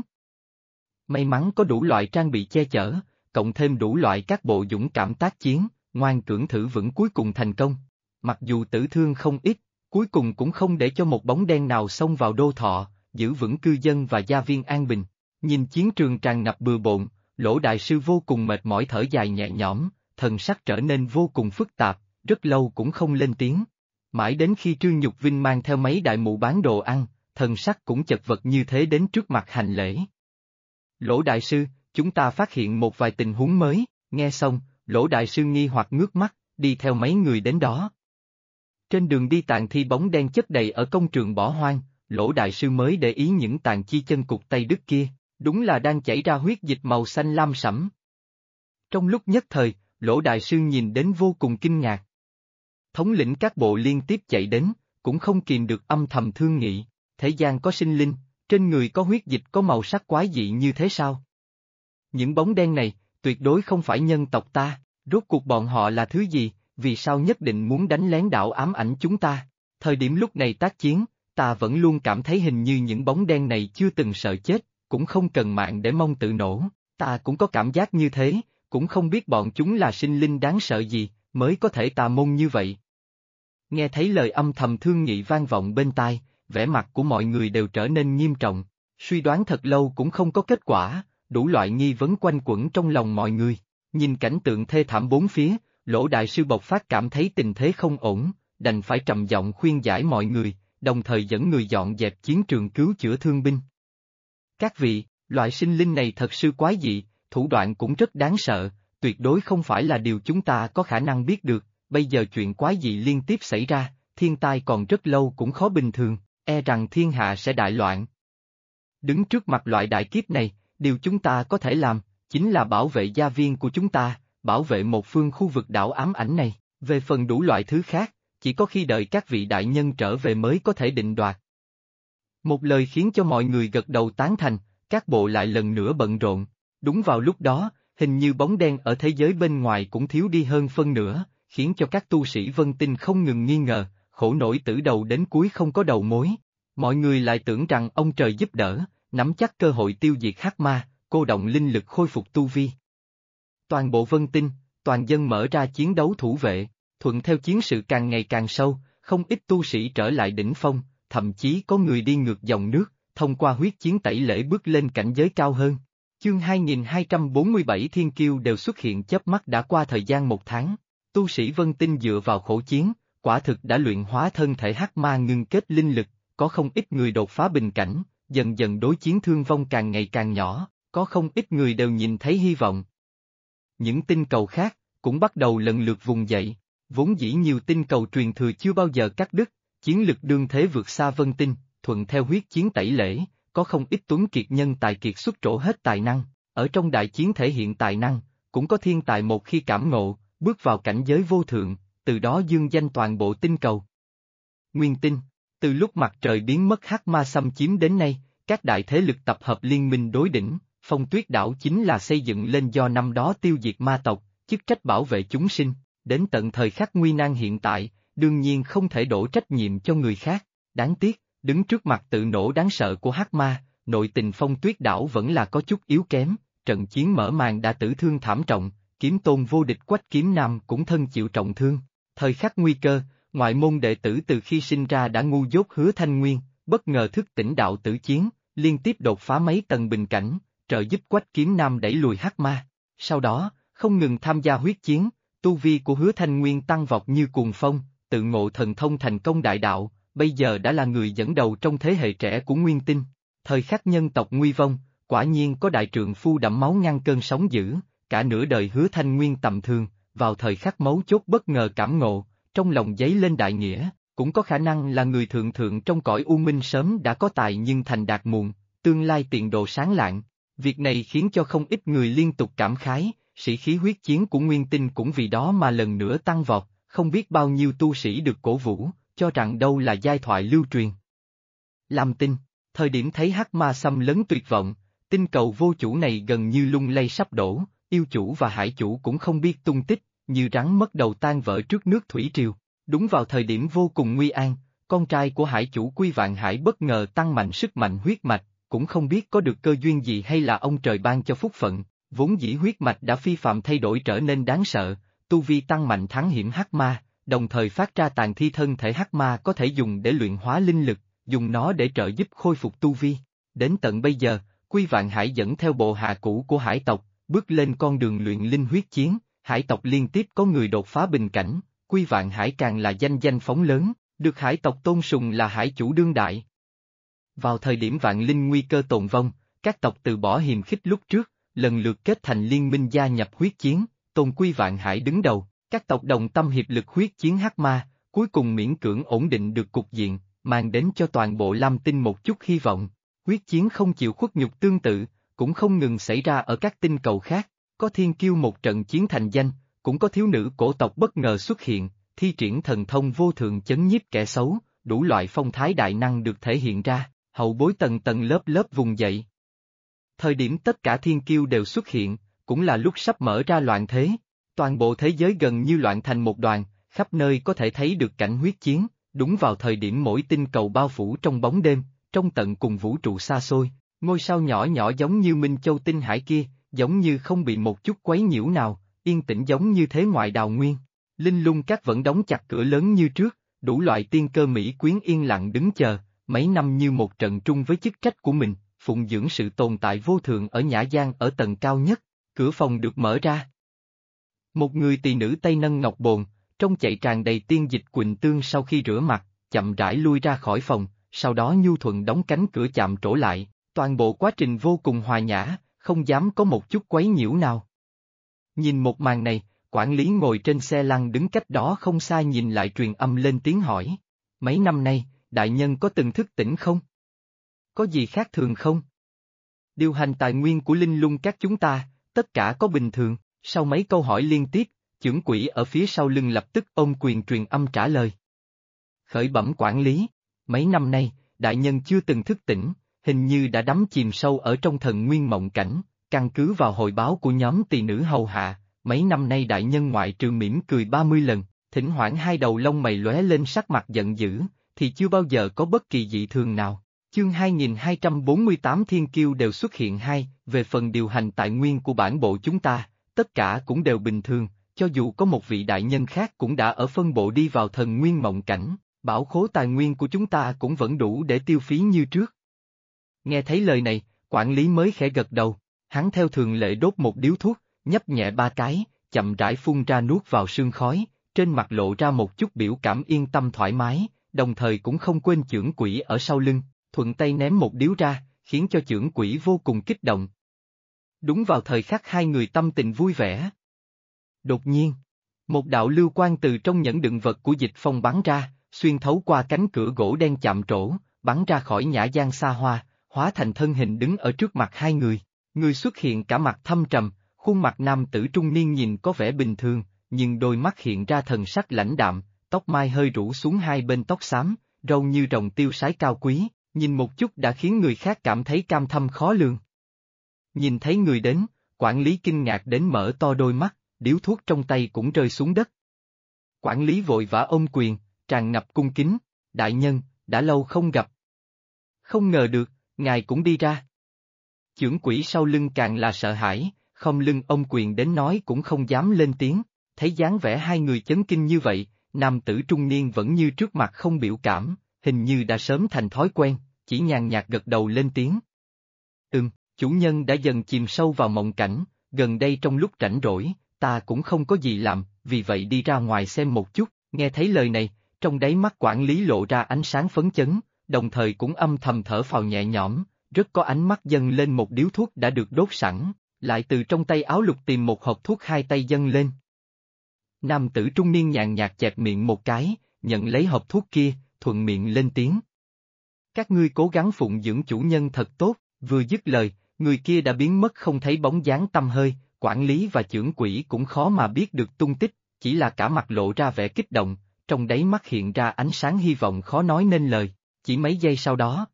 May mắn có đủ loại trang bị che chở, cộng thêm đủ loại các bộ dũng cảm tác chiến, ngoan cưỡng thử vững cuối cùng thành công. Mặc dù tử thương không ít, cuối cùng cũng không để cho một bóng đen nào xông vào đô thọ, giữ vững cư dân và gia viên an bình. Nhìn chiến trường tràn ngập bừa bộn, Lỗ đại sư vô cùng mệt mỏi thở dài nhẹ nhõm, thần sắc trở nên vô cùng phức tạp, rất lâu cũng không lên tiếng. Mãi đến khi Trương Nhục Vinh mang theo mấy đại mụ bán đồ ăn, thần sắc cũng chật vật như thế đến trước mặt hành lễ. Lỗ đại sư, chúng ta phát hiện một vài tình huống mới, nghe xong, Lỗ đại sư nghi hoặc ngước mắt, đi theo mấy người đến đó. Trên đường đi tàn thi bóng đen chất đầy ở công trường bỏ hoang, Lỗ đại sư mới để ý những tàn chi chân cụt tay đứt kia, đúng là đang chảy ra huyết dịch màu xanh lam sẫm. Trong lúc nhất thời, Lỗ đại sư nhìn đến vô cùng kinh ngạc. Thống lĩnh các bộ liên tiếp chạy đến, cũng không kìm được âm thầm thương nghị, thế gian có sinh linh, trên người có huyết dịch có màu sắc quái dị như thế sao? Những bóng đen này, tuyệt đối không phải nhân tộc ta, rốt cuộc bọn họ là thứ gì, vì sao nhất định muốn đánh lén đảo ám ảnh chúng ta? Thời điểm lúc này tác chiến, ta vẫn luôn cảm thấy hình như những bóng đen này chưa từng sợ chết, cũng không cần mạng để mong tự nổ, ta cũng có cảm giác như thế, cũng không biết bọn chúng là sinh linh đáng sợ gì, mới có thể tà môn như vậy. Nghe thấy lời âm thầm thương nghị vang vọng bên tai, vẻ mặt của mọi người đều trở nên nghiêm trọng, suy đoán thật lâu cũng không có kết quả, đủ loại nghi vấn quanh quẩn trong lòng mọi người. Nhìn cảnh tượng thê thảm bốn phía, Lỗ đại sư bộc phát cảm thấy tình thế không ổn, đành phải trầm giọng khuyên giải mọi người, đồng thời dẫn người dọn dẹp chiến trường cứu chữa thương binh. Các vị, loại sinh linh này thật sự quái dị, thủ đoạn cũng rất đáng sợ, tuyệt đối không phải là điều chúng ta có khả năng biết được, bây giờ chuyện quái dị liên tiếp xảy ra, thiên tai còn rất lâu cũng khó bình thường, e rằng thiên hạ sẽ đại loạn. Đứng trước mặt loại đại kiếp này, điều chúng ta có thể làm, chính là bảo vệ gia viên của chúng ta, bảo vệ một phương khu vực đảo ám ảnh này, về phần đủ loại thứ khác, chỉ có khi đợi các vị đại nhân trở về mới có thể định đoạt. Một lời khiến cho mọi người gật đầu tán thành, các bộ lại lần nữa bận rộn. Đúng vào lúc đó, hình như bóng đen ở thế giới bên ngoài cũng thiếu đi hơn phân nửa, khiến cho các tu sĩ Vân Tinh không ngừng nghi ngờ, khổ nổi từ đầu đến cuối không có đầu mối. Mọi người lại tưởng rằng ông trời giúp đỡ, nắm chắc cơ hội tiêu diệt hắc ma, cô động linh lực khôi phục tu vi. Toàn bộ Vân Tinh, toàn dân mở ra chiến đấu thủ vệ, thuận theo chiến sự càng ngày càng sâu, không ít tu sĩ trở lại đỉnh phong, thậm chí có người đi ngược dòng nước, thông qua huyết chiến tẩy lễ bước lên cảnh giới cao hơn. Chương 2247 Thiên Kiêu đều xuất hiện chớp mắt đã qua thời gian 1 tháng, tu sĩ Vân Tinh dựa vào khổ chiến, quả thực đã luyện hóa thân thể hắc ma ngưng kết linh lực, có không ít người đột phá bình cảnh, dần dần đối chiến thương vong càng ngày càng nhỏ, có không ít người đều nhìn thấy hy vọng. Những tinh cầu khác, cũng bắt đầu lần lượt vùng dậy, vốn dĩ nhiều tinh cầu truyền thừa chưa bao giờ cắt đứt, chiến lực đương thế vượt xa Vân Tinh, thuận theo huyết chiến tẩy lễ, có không ít tuấn kiệt nhân tài kiệt xuất trổ hết tài năng, ở trong đại chiến thể hiện tài năng, cũng có thiên tài một khi cảm ngộ, bước vào cảnh giới vô thượng, từ đó dương danh toàn bộ tinh cầu. Nguyên Tinh, từ lúc mặt trời biến mất hắc ma xâm chiếm đến nay, các đại thế lực tập hợp liên minh đối đỉnh, Phong Tuyết Đảo chính là xây dựng lên do năm đó tiêu diệt ma tộc, chức trách bảo vệ chúng sinh, đến tận thời khắc nguy nan hiện tại, đương nhiên không thể đổ trách nhiệm cho người khác, đáng tiếc, đứng trước mặt tự nổ đáng sợ của hắc ma, nội tình Phong Tuyết Đảo vẫn là có chút yếu kém, trận chiến mở màn đã tử thương thảm trọng, kiếm tôn vô địch Quách Kiếm Nam cũng thân chịu trọng thương, thời khắc nguy cơ, ngoại môn đệ tử từ khi sinh ra đã ngu dốt Hứa Thanh Nguyên, bất ngờ thức tỉnh đạo tử chiến, liên tiếp đột phá mấy tầng bình cảnh, trợ giúp Quách Kiếm Nam đẩy lùi hắc ma. Sau đó, không ngừng tham gia huyết chiến, tu vi của Hứa Thanh Nguyên tăng vọt như cuồng phong, tự ngộ thần thông thành công đại đạo, bây giờ đã là người dẫn đầu trong thế hệ trẻ của Nguyên Tinh. Thời khắc nhân tộc nguy vong, quả nhiên có đại trượng phu đẫm máu ngăn cơn sóng dữ, cả nửa đời Hứa Thanh Nguyên tầm thường, vào thời khắc mấu chốt bất ngờ cảm ngộ, trong lòng dấy lên đại nghĩa, cũng có khả năng là người thượng thượng trong cõi u minh sớm đã có tài nhưng thành đạt muộn, tương lai tiền đồ sáng lạng. Việc này khiến cho không ít người liên tục cảm khái, sĩ khí huyết chiến của Nguyên Tinh cũng vì đó mà lần nữa tăng vọt, không biết bao nhiêu tu sĩ được cổ vũ, cho rằng đâu là giai thoại lưu truyền. Lam Tinh, thời điểm thấy hắc ma xâm lấn tuyệt vọng, tinh cầu vô chủ này gần như lung lay sắp đổ, yêu chủ và hải chủ cũng không biết tung tích, như rắn mất đầu tan vỡ trước nước thủy triều. Đúng vào thời điểm vô cùng nguy an, con trai của hải chủ Quy Vạn Hải bất ngờ tăng mạnh sức mạnh huyết mạch, cũng không biết có được cơ duyên gì hay là ông trời ban cho phúc phận, vốn dĩ huyết mạch đã phi phạm thay đổi trở nên đáng sợ, tu vi tăng mạnh thắng hiểm hắc ma, đồng thời phát ra tàn thi thân thể hắc ma có thể dùng để luyện hóa linh lực, dùng nó để trợ giúp khôi phục tu vi. Đến tận bây giờ, Quy Vạn Hải dẫn theo bộ hạ cũ của hải tộc, bước lên con đường luyện linh huyết chiến, hải tộc liên tiếp có người đột phá bình cảnh, Quy Vạn Hải càng là danh danh phóng lớn, được hải tộc tôn sùng là hải chủ đương đại. Vào thời điểm vạn linh nguy cơ tồn vong, các tộc từ bỏ hiềm khích lúc trước, lần lượt kết thành liên minh gia nhập huyết chiến, Tôn Quy Vạn Hải đứng đầu, các tộc đồng tâm hiệp lực huyết chiến hắc ma, cuối cùng miễn cưỡng ổn định được cục diện, mang đến cho toàn bộ Lam Tinh một chút hy vọng. Huyết chiến không chịu khuất nhục tương tự, cũng không ngừng xảy ra ở các tinh cầu khác, có thiên kiêu một trận chiến thành danh, cũng có thiếu nữ cổ tộc bất ngờ xuất hiện, thi triển thần thông vô thượng chấn nhiếp kẻ xấu, đủ loại phong thái đại năng được thể hiện ra, hậu bối tầng tầng lớp lớp vùng dậy. Thời điểm tất cả thiên kiêu đều xuất hiện, cũng là lúc sắp mở ra loạn thế, toàn bộ thế giới gần như loạn thành một đoàn, khắp nơi có thể thấy được cảnh huyết chiến, đúng vào thời điểm mỗi tinh cầu bao phủ trong bóng đêm, trong tận cùng vũ trụ xa xôi, ngôi sao nhỏ nhỏ giống như Minh Châu tinh hải kia, giống như không bị một chút quấy nhiễu nào, yên tĩnh giống như thế ngoại đào nguyên. Linh Lung Các vẫn đóng chặt cửa lớn như trước, đủ loại tiên cơ mỹ quyến yên lặng đứng chờ, mấy năm như một trận trung với chức trách của mình, phụng dưỡng sự tồn tại vô thượng ở Nhã Giang ở tầng cao nhất, cửa phòng được mở ra. Một người tỳ nữ tay nâng ngọc bồn, trong chạy tràn đầy tiên dịch quỳnh tương sau khi rửa mặt, chậm rãi lui ra khỏi phòng, sau đó nhu thuận đóng cánh cửa chạm trổ lại, toàn bộ quá trình vô cùng hòa nhã, không dám có một chút quấy nhiễu nào. Nhìn một màn này, quản lý ngồi trên xe lăn đứng cách đó không xa nhìn lại truyền âm lên tiếng hỏi. Mấy năm nay, đại nhân có từng thức tỉnh không? Có gì khác thường không? Điều hành tài nguyên của Linh Lung Các chúng ta, tất cả có bình thường, sau mấy câu hỏi liên tiếp, chưởng quỷ ở phía sau lưng lập tức ôm quyền truyền âm trả lời. Khởi bẩm quản lý, mấy năm nay, đại nhân chưa từng thức tỉnh, hình như đã đắm chìm sâu ở trong thần nguyên mộng cảnh, căn cứ vào hồi báo của nhóm tỳ nữ hầu hạ, mấy năm nay đại nhân ngoại trừ mỉm cười 30 lần, thỉnh thoảng hai đầu lông mày lóe lên sắc mặt giận dữ, thì chưa bao giờ có bất kỳ dị thường nào. Chương 2248 Thiên Kiêu đều xuất hiện về phần điều hành tài nguyên của bản bộ chúng ta, tất cả cũng đều bình thường, cho dù có một vị đại nhân khác cũng đã ở phân bộ đi vào thần nguyên mộng cảnh, bảo khố tài nguyên của chúng ta cũng vẫn đủ để tiêu phí như trước. Nghe thấy lời này, quản lý mới khẽ gật đầu, hắn theo thường lệ đốt một điếu thuốc, nhấp nhẹ 3 cái, chậm rãi phun ra nuốt vào sương khói, trên mặt lộ ra một chút biểu cảm yên tâm thoải mái, đồng thời cũng không quên chưởng quỷ ở sau lưng, thuận tay ném một điếu ra, khiến cho chưởng quỷ vô cùng kích động. Đúng vào thời khắc hai người tâm tình vui vẻ. Đột nhiên, một đạo lưu quang từ trong nhẫn đựng vật của Dịch Phong bắn ra, xuyên thấu qua cánh cửa gỗ đen chạm trổ, bắn ra khỏi Nhã Giang xa hoa, hóa thành thân hình đứng ở trước mặt hai người. Người xuất hiện cả mặt thâm trầm, khuôn mặt nam tử trung niên nhìn có vẻ bình thường, nhưng đôi mắt hiện ra thần sắc lãnh đạm, tóc mai hơi rủ xuống hai bên tóc xám, râu như rồng tiêu sái cao quý, nhìn một chút đã khiến người khác cảm thấy cam thâm khó lường. Nhìn thấy người đến, quản lý kinh ngạc đến mở to đôi mắt, điếu thuốc trong tay cũng rơi xuống đất. Quản lý vội vã ôm quyền, tràn ngập cung kính, đại nhân, đã lâu không gặp. Không ngờ được, ngài cũng đi ra. Chưởng quỷ sau lưng càng là sợ hãi, không lưng ôm quyền đến nói cũng không dám lên tiếng, thấy dáng vẻ hai người chấn kinh như vậy, nam tử trung niên vẫn như trước mặt không biểu cảm, hình như đã sớm thành thói quen, chỉ nhàn nhạt gật đầu lên tiếng. Chủ nhân đã dần chìm sâu vào mộng cảnh, gần đây trong lúc rảnh rỗi, ta cũng không có gì làm, vì vậy đi ra ngoài xem một chút, nghe thấy lời này, trong đáy mắt quản lý lộ ra ánh sáng phấn chấn, đồng thời cũng âm thầm thở phào nhẹ nhõm, rất có ánh mắt dâng lên một điếu thuốc đã được đốt sẵn, lại từ trong tay áo lục tìm một hộp thuốc hai tay dâng lên. Nam tử trung niên nhàn nhạt chẹp miệng một cái, nhận lấy hộp thuốc kia, thuận miệng lên tiếng. Các ngươi cố gắng phụng dưỡng chủ nhân thật tốt, vừa dứt lời, người kia đã biến mất không thấy bóng dáng tăm hơi, quản lý và chưởng quỷ cũng khó mà biết được tung tích, chỉ là cả mặt lộ ra vẻ kích động, trong đáy mắt hiện ra ánh sáng hy vọng khó nói nên lời, chỉ mấy giây sau đó.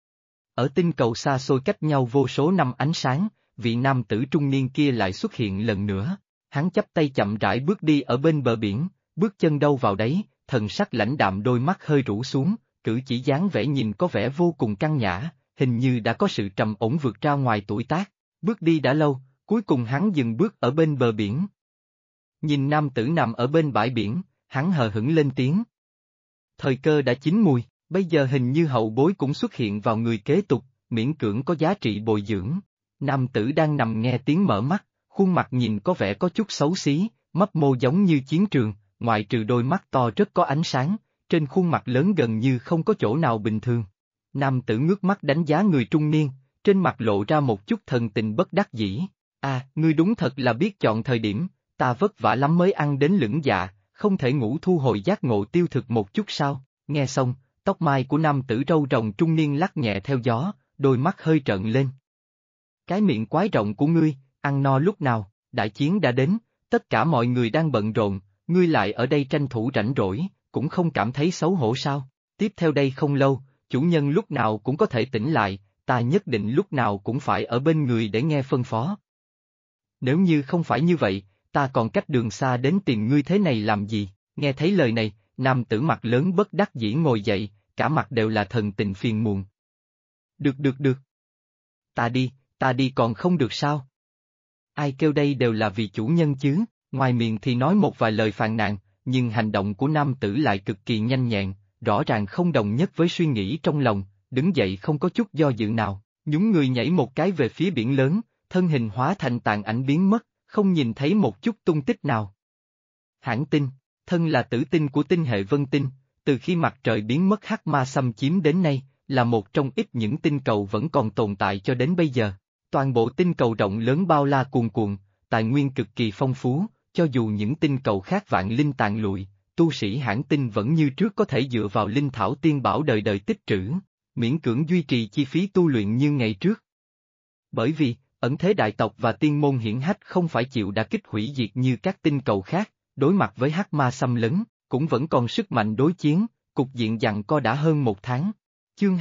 Ở tinh cầu xa xôi cách nhau vô số năm ánh sáng, vị nam tử trung niên kia lại xuất hiện lần nữa, hắn chắp tay chậm rãi bước đi ở bên bờ biển, bước chân đâu vào đấy, thần sắc lãnh đạm đôi mắt hơi rũ xuống, cử chỉ dáng vẻ nhìn có vẻ vô cùng căng nhã, hình như đã có sự trầm ổn vượt ra ngoài tuổi tác, bước đi đã lâu, cuối cùng hắn dừng bước ở bên bờ biển. Nhìn nam tử nằm ở bên bãi biển, hắn hờ hững lên tiếng. Thời cơ đã chín mùi, bây giờ hình như hậu bối cũng xuất hiện vào người kế tục, miễn cưỡng có giá trị bồi dưỡng. Nam tử đang nằm nghe tiếng mở mắt, khuôn mặt nhìn có vẻ có chút xấu xí, mấp mô giống như chiến trường, ngoại trừ đôi mắt to rất có ánh sáng, trên khuôn mặt lớn gần như không có chỗ nào bình thường. Nam tử ngước mắt đánh giá người trung niên, trên mặt lộ ra một chút thần tình bất đắc dĩ. Ngươi đúng thật là biết chọn thời điểm, ta vất vả lắm mới ăn đến lưỡng dạ, không thể ngủ thu hồi giác ngộ tiêu thực một chút sao? Nghe xong, tóc mai của nam tử râu rồng trung niên lắc nhẹ theo gió, đôi mắt hơi trợn lên. Cái miệng quái rộng của ngươi, ăn no lúc nào, đại chiến đã đến, tất cả mọi người đang bận rộn, ngươi lại ở đây tranh thủ rảnh rỗi, cũng không cảm thấy xấu hổ sao? Tiếp theo đây không lâu, chủ nhân lúc nào cũng có thể tỉnh lại, ta nhất định lúc nào cũng phải ở bên người để nghe phân phó. Nếu như không phải như vậy, ta còn cách đường xa đến tìm ngươi thế này làm gì? Nghe thấy lời này, nam tử mặt lớn bất đắc dĩ ngồi dậy, cả mặt đều là thần tình phiền muộn. Được. Ta đi còn không được sao? Ai kêu đây đều là vì chủ nhân chứ, ngoài miệng thì nói một vài lời phàn nàn, nhưng hành động của nam tử lại cực kỳ nhanh nhẹn, rõ ràng không đồng nhất với suy nghĩ trong lòng, đứng dậy không có chút do dự nào, nhún người nhảy một cái về phía biển lớn, thân hình hóa thành tàn ảnh biến mất, không nhìn thấy một chút tung tích nào. Hãn tinh, thân là tử tinh của tinh hệ Vân Tinh, từ khi mặt trời biến mất hắc ma xâm chiếm đến nay, là một trong ít những tinh cầu vẫn còn tồn tại cho đến bây giờ. Toàn bộ tinh cầu rộng lớn bao la cuồn cuộn, tài nguyên cực kỳ phong phú, cho dù những tinh cầu khác vạn linh tàn lụi, tu sĩ Hãn tinh vẫn như trước có thể dựa vào linh thảo tiên bảo đời đời tích trữ, miễn cưỡng duy trì chi phí tu luyện như ngày trước. Bởi vì, ẩn thế đại tộc và tiên môn hiển hách không phải chịu đả kích hủy diệt như các tinh cầu khác, đối mặt với hắc ma xâm lấn, cũng vẫn còn sức mạnh đối chiến, cục diện giằng co đã hơn một tháng. Chương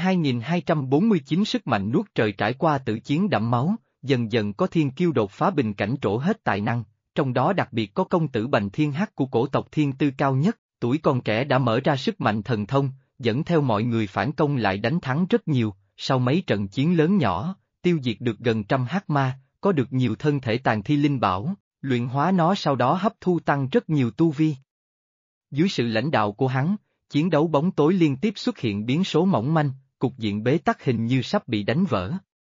2249 sức mạnh nuốt trời trải qua tử chiến đẫm máu, dần dần có thiên kiêu đột phá bình cảnh trổ hết tài năng, trong đó đặc biệt có công tử Bành Thiên Hắc của cổ tộc Thiên Tư cao nhất, tuổi còn trẻ đã mở ra sức mạnh thần thông, dẫn theo mọi người phản công lại đánh thắng rất nhiều, sau mấy trận chiến lớn nhỏ, tiêu diệt được gần trăm hắc ma, có được nhiều thân thể tàn thi linh bảo, luyện hóa nó sau đó hấp thu tăng rất nhiều tu vi. Dưới sự lãnh đạo của hắn, chiến đấu bóng tối liên tiếp xuất hiện biến số mỏng manh, cục diện bế tắc hình như sắp bị đánh vỡ.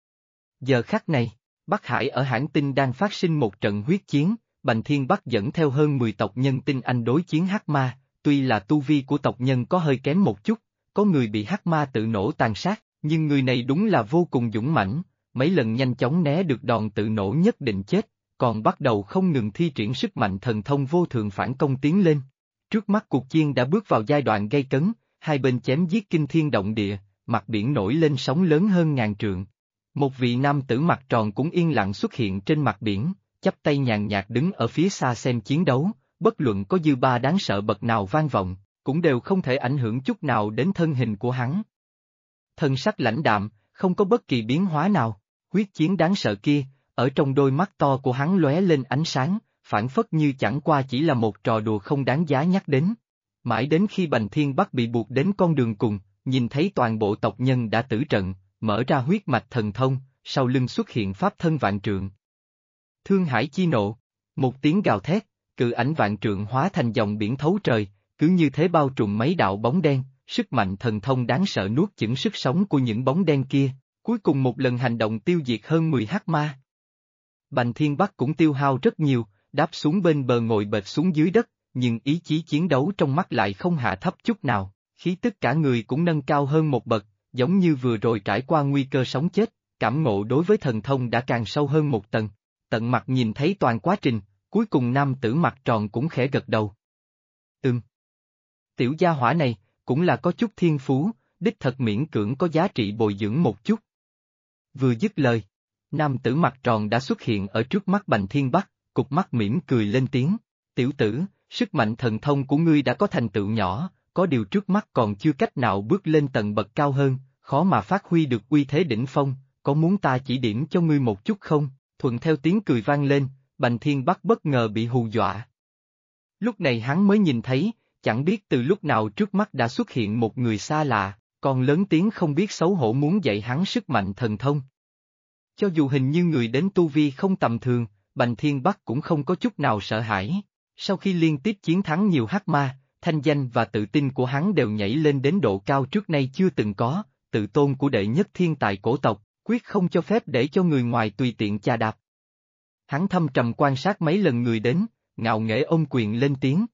Giờ khắc này, Bắc Hải ở Hãn Tinh đang phát sinh một trận huyết chiến, Bành Thiên Bắc dẫn theo hơn 10 tộc nhân tinh anh đối chiến hắc ma, tuy là tu vi của tộc nhân có hơi kém một chút, có người bị hắc ma tự nổ tàn sát, nhưng người này đúng là vô cùng dũng mãnh, mấy lần nhanh chóng né được đòn tự nổ nhất định chết, còn bắt đầu không ngừng thi triển sức mạnh thần thông vô thượng phản công tiến lên. Trước mắt cuộc chiến đã bước vào giai đoạn gay cấn, hai bên chém giết kinh thiên động địa, mặt biển nổi lên sóng lớn hơn ngàn trượng. Một vị nam tử mặt tròn cũng yên lặng xuất hiện trên mặt biển, chắp tay nhàn nhạt đứng ở phía xa xem chiến đấu, bất luận có dư ba đáng sợ bậc nào vang vọng, cũng đều không thể ảnh hưởng chút nào đến thân hình của hắn. Thân sắc lãnh đạm, không có bất kỳ biến hóa nào, huyết chiến đáng sợ kia, ở trong đôi mắt to của hắn lóe lên ánh sáng, phản phất như chẳng qua chỉ là một trò đùa không đáng giá nhắc đến. Mãi đến khi Bành Thiên Bắc bị buộc đến con đường cùng, nhìn thấy toàn bộ tộc nhân đã tử trận, mở ra huyết mạch thần thông, sau lưng xuất hiện pháp thân vạn trượng. Thương hải chi nộ, một tiếng gào thét, cự ảnh vạn trượng hóa thành dòng biển thấu trời, cứ như thế bao trùm mấy đạo bóng đen, sức mạnh thần thông đáng sợ nuốt chửng sức sống của những bóng đen kia, cuối cùng một lần hành động tiêu diệt hơn 10 hắc ma. Bành Thiên Bắc cũng tiêu hao rất nhiều, đáp xuống bên bờ ngồi bệt xuống dưới đất, nhưng ý chí chiến đấu trong mắt lại không hạ thấp chút nào, khí tức cả người cũng nâng cao hơn một bậc, giống như vừa rồi trải qua nguy cơ sống chết, cảm ngộ đối với thần thông đã càng sâu hơn một tầng. Tận mặt nhìn thấy toàn quá trình, cuối cùng nam tử mặt tròn cũng khẽ gật đầu. Tiểu gia hỏa này, cũng là có chút thiên phú, đích thật miễn cưỡng có giá trị bồi dưỡng một chút. Vừa dứt lời, nam tử mặt tròn đã xuất hiện ở trước mắt Bành Thiên Bắc, cụp mắt mỉm cười lên tiếng, tiểu tử, sức mạnh thần thông của ngươi đã có thành tựu nhỏ, có điều trước mắt còn chưa cách nào bước lên tầng bậc cao hơn, khó mà phát huy được uy thế đỉnh phong, có muốn ta chỉ điểm cho ngươi một chút không? Thuận theo tiếng cười vang lên, Bành Thiên Bắc bất ngờ bị hù dọa. Lúc này hắn mới nhìn thấy, chẳng biết từ lúc nào trước mắt đã xuất hiện một người xa lạ, còn lớn tiếng không biết xấu hổ muốn dạy hắn sức mạnh thần thông. Cho dù hình như người đến tu vi không tầm thường, Bành Thiên Bắc cũng không có chút nào sợ hãi. Sau khi liên tiếp chiến thắng nhiều hắc ma, thanh danh và tự tin của hắn đều nhảy lên đến độ cao trước nay chưa từng có, tự tôn của đệ nhất thiên tài cổ tộc, quyết không cho phép để cho người ngoài tùy tiện chà đạp. Hắn thâm trầm quan sát mấy lần người đến, ngạo nghễ ôm quyền lên tiếng.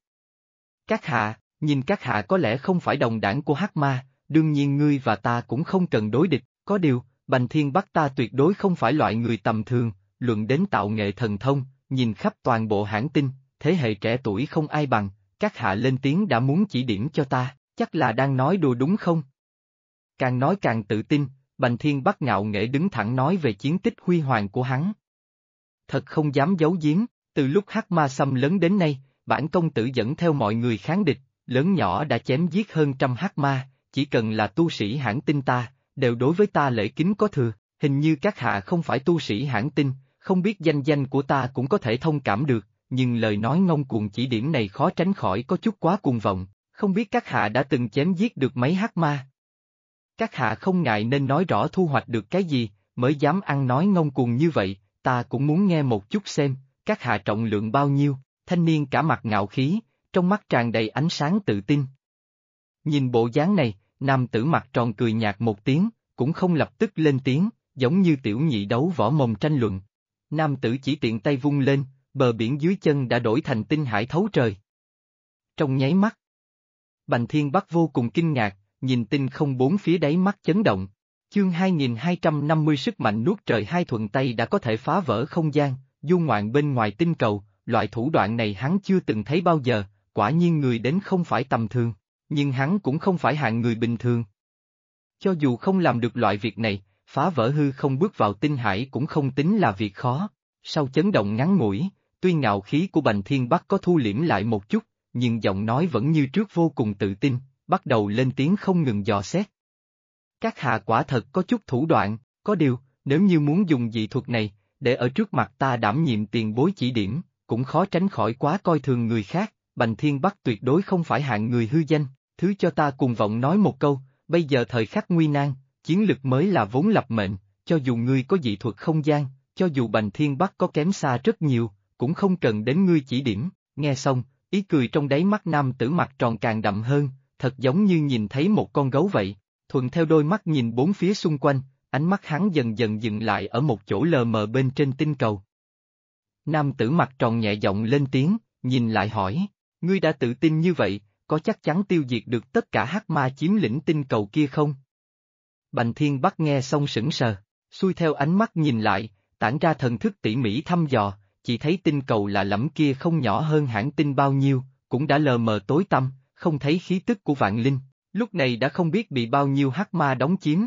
Các hạ, nhìn các hạ có lẽ không phải đồng đảng của Hắc Ma, đương nhiên ngươi và ta cũng không cần đối địch, có điều, Bành Thiên Bắc ta tuyệt đối không phải loại người tầm thường, luận đến tạo nghệ thần thông, nhìn khắp toàn bộ hãng tinh, thế hệ trẻ tuổi không ai bằng, các hạ lên tiếng đã muốn chỉ điểm cho ta, chắc là đang nói đùa đúng không? Càng nói càng tự tin, Bành Thiên Bắc ngạo nghễ đứng thẳng nói về chiến tích huy hoàng của hắn. Thật không dám giấu giếm, từ lúc Hắc Ma xâm lấn đến nay, bản công tử dẫn theo mọi người kháng địch, lớn nhỏ đã chém giết hơn trăm Hắc Ma, chỉ cần là tu sĩ hãng tinh ta, đều đối với ta lễ kính có thừa, hình như các hạ không phải tu sĩ hãng tinh, không biết danh danh của ta cũng có thể thông cảm được, nhưng lời nói ngông cuồng chỉ điểm này khó tránh khỏi có chút quá cuồng vọng, không biết các hạ đã từng chém giết được mấy Hắc Ma. Các hạ không ngại nên nói rõ thu hoạch được cái gì, mới dám ăn nói ngông cuồng như vậy, ta cũng muốn nghe một chút xem, các hạ trọng lượng bao nhiêu, thanh niên cả mặt ngạo khí, trong mắt tràn đầy ánh sáng tự tin. Nhìn bộ dáng này, nam tử mặt tròn cười nhạt một tiếng, cũng không lập tức lên tiếng, giống như tiểu nhị đấu võ mồm tranh luận. Nam tử chỉ tiện tay vung lên, bờ biển dưới chân đã đổi thành tinh hải thấu trời. Trong nháy mắt, Bành Thiên Bắc vô cùng kinh ngạc, nhìn tinh không bốn phía đáy mắt chấn động. Chương 2250 sức mạnh nuốt trời hai thuận tay đã có thể phá vỡ không gian, du ngoạn bên ngoài tinh cầu, loại thủ đoạn này hắn chưa từng thấy bao giờ, quả nhiên người đến không phải tầm thường, nhưng hắn cũng không phải hạng người bình thường. Cho dù không làm được loại việc này, phá vỡ hư không bước vào tinh hải cũng không tính là việc khó. Sau chấn động ngắn ngủi, tuy ngạo khí của Bành Thiên Bắc có thu liễm lại một chút, nhưng giọng nói vẫn như trước vô cùng tự tin, bắt đầu lên tiếng không ngừng dò xét. Các hạ quả thật có chút thủ đoạn, có điều, nếu như muốn dùng dị thuật này, để ở trước mặt ta đảm nhiệm tiền bối chỉ điểm, cũng khó tránh khỏi quá coi thường người khác, Bành Thiên Bắc tuyệt đối không phải hạng người hư danh, thứ cho ta cùng vọng nói một câu, bây giờ thời khắc nguy nan, chiến lực mới là vốn lập mệnh, cho dù ngươi có dị thuật không gian, cho dù Bành Thiên Bắc có kém xa rất nhiều, cũng không cần đến ngươi chỉ điểm, nghe xong, ý cười trong đáy mắt nam tử mặt tròn càng đậm hơn, thật giống như nhìn thấy một con gấu vậy. Thuận theo đôi mắt nhìn bốn phía xung quanh, ánh mắt hắn dần dần dừng lại ở một chỗ lờ mờ bên trên tinh cầu. Nam tử mặt tròn nhẹ giọng lên tiếng, nhìn lại hỏi, ngươi đã tự tin như vậy, có chắc chắn tiêu diệt được tất cả Hắc Ma chiếm lĩnh tinh cầu kia không? Bành Thiên Bắc nghe xong sững sờ, xuôi theo ánh mắt nhìn lại, tản ra thần thức tỉ mỉ thăm dò, chỉ thấy tinh cầu lạ lẫm kia không nhỏ hơn hãng tinh bao nhiêu, cũng đã lờ mờ tối tăm, không thấy khí tức của vạn linh. Lúc này đã không biết bị bao nhiêu Hắc Ma đóng chiếm.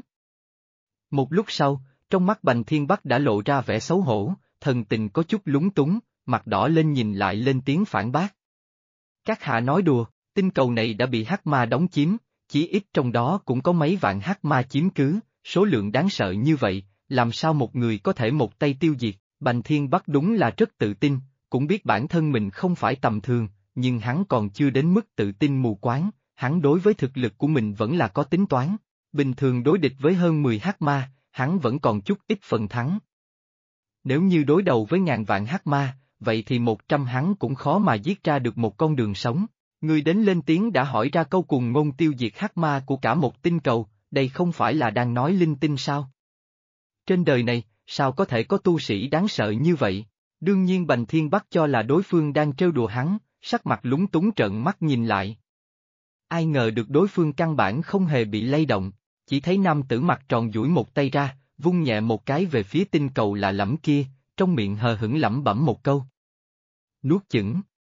Một lúc sau, trong mắt Bành Thiên Bắc đã lộ ra vẻ xấu hổ, thần tình có chút lúng túng, mặt đỏ lên nhìn lại lên tiếng phản bác. Các hạ nói đùa, tinh cầu này đã bị Hắc Ma đóng chiếm, chỉ ít trong đó cũng có mấy vạn Hắc Ma chiếm cứ, số lượng đáng sợ như vậy, làm sao một người có thể một tay tiêu diệt, Bành Thiên Bắc đúng là rất tự tin, cũng biết bản thân mình không phải tầm thường, nhưng hắn còn chưa đến mức tự tin mù quáng. Hắn đối với thực lực của mình vẫn là có tính toán, bình thường đối địch với hơn 10 Hắc Ma, hắn vẫn còn chút ít phần thắng. Nếu như đối đầu với ngàn vạn Hắc Ma, vậy thì 100 hắn cũng khó mà giết ra được một con đường sống. Người đến lên tiếng đã hỏi ra câu cùng ngôn tiêu diệt Hắc Ma của cả một tinh cầu, đây không phải là đang nói linh tinh sao? Trên đời này, sao có thể có tu sĩ đáng sợ như vậy? Đương nhiên Bành Thiên Bắc cho là đối phương đang trêu đùa hắn, sắc mặt lúng túng trợn mắt nhìn lại. Ai ngờ được đối phương căn bản không hề bị lay động, chỉ thấy nam tử mặt tròn duỗi một tay ra, vung nhẹ một cái về phía tinh cầu lạ lẫm kia, trong miệng hờ hững lẩm bẩm một câu. Nuốt chửng.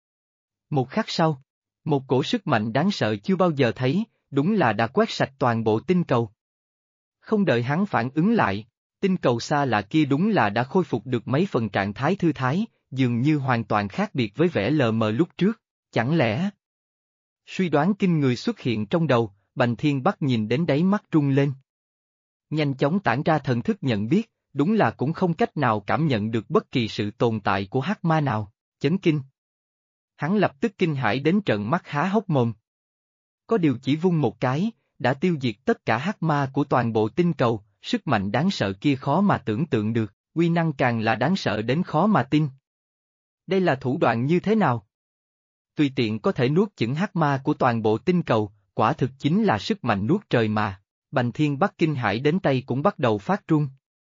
Một khắc sau, một cổ sức mạnh đáng sợ chưa bao giờ thấy, đúng là đã quét sạch toàn bộ tinh cầu. Không đợi hắn phản ứng lại, tinh cầu xa lạ kia đúng là đã khôi phục được mấy phần trạng thái thư thái, dường như hoàn toàn khác biệt với vẻ lờ mờ lúc trước, chẳng lẽ... Suy đoán kinh người xuất hiện trong đầu, Bành Thiên Bắc nhìn đến đáy mắt rung lên. Nhanh chóng tản ra thần thức nhận biết, đúng là cũng không cách nào cảm nhận được bất kỳ sự tồn tại của Hắc Ma nào, chấn kinh. Hắn lập tức kinh hãi đến trợn mắt há hốc mồm. Có điều chỉ vung một cái, đã tiêu diệt tất cả Hắc Ma của toàn bộ tinh cầu, sức mạnh đáng sợ kia khó mà tưởng tượng được, uy năng càng là đáng sợ đến khó mà tin. Đây là thủ đoạn như thế nào? Tùy tiện có thể nuốt chửng Hắc Ma của toàn bộ tinh cầu, quả thực chính là sức mạnh nuốt trời mà. Bành Thiên Bắc kinh hãi đến tay cũng bắt đầu phát run.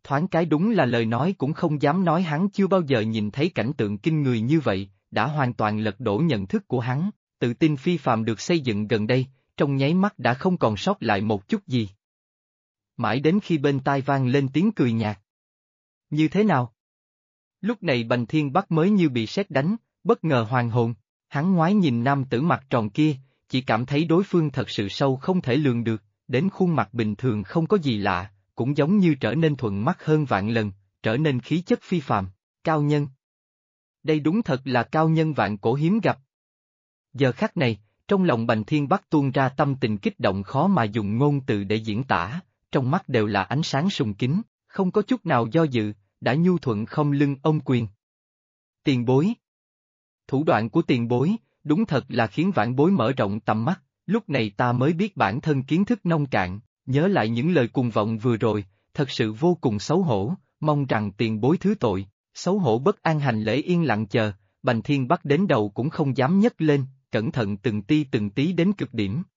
Thoáng cái đúng là lời nói cũng không dám nói, hắn chưa bao giờ nhìn thấy cảnh tượng kinh người như vậy, đã hoàn toàn lật đổ nhận thức của hắn, tự tin phi phàm được xây dựng gần đây, trong nháy mắt đã không còn sót lại một chút gì. Mãi đến khi bên tai vang lên tiếng cười nhạt. Như thế nào? Lúc này Bành Thiên Bắc mới như bị sét đánh, bất ngờ hoàn hồn, hắn ngoái nhìn nam tử mặt tròn kia, chỉ cảm thấy đối phương thật sự sâu không thể lường được, đến khuôn mặt bình thường không có gì lạ, cũng giống như trở nên thuận mắt hơn vạn lần, trở nên khí chất phi phàm, cao nhân. Đây đúng thật là cao nhân vạn cổ hiếm gặp. Giờ khắc này, trong lòng Bành Thiên Bắc tuôn ra tâm tình kích động khó mà dùng ngôn từ để diễn tả, trong mắt đều là ánh sáng sùng kính, không có chút nào do dự, đã nhu thuận không lưng ôm quyền. Tiền bối. Thủ đoạn của tiền bối, đúng thật là khiến vãn bối mở rộng tầm mắt, lúc này ta mới biết bản thân kiến thức nông cạn, nhớ lại những lời cuồng vọng vừa rồi, thật sự vô cùng xấu hổ, mong rằng tiền bối thứ tội, xấu hổ bất an hành lễ yên lặng chờ, Bành Thiên Bắc đến đầu cũng không dám nhấc lên, cẩn thận từng tí đến cực điểm.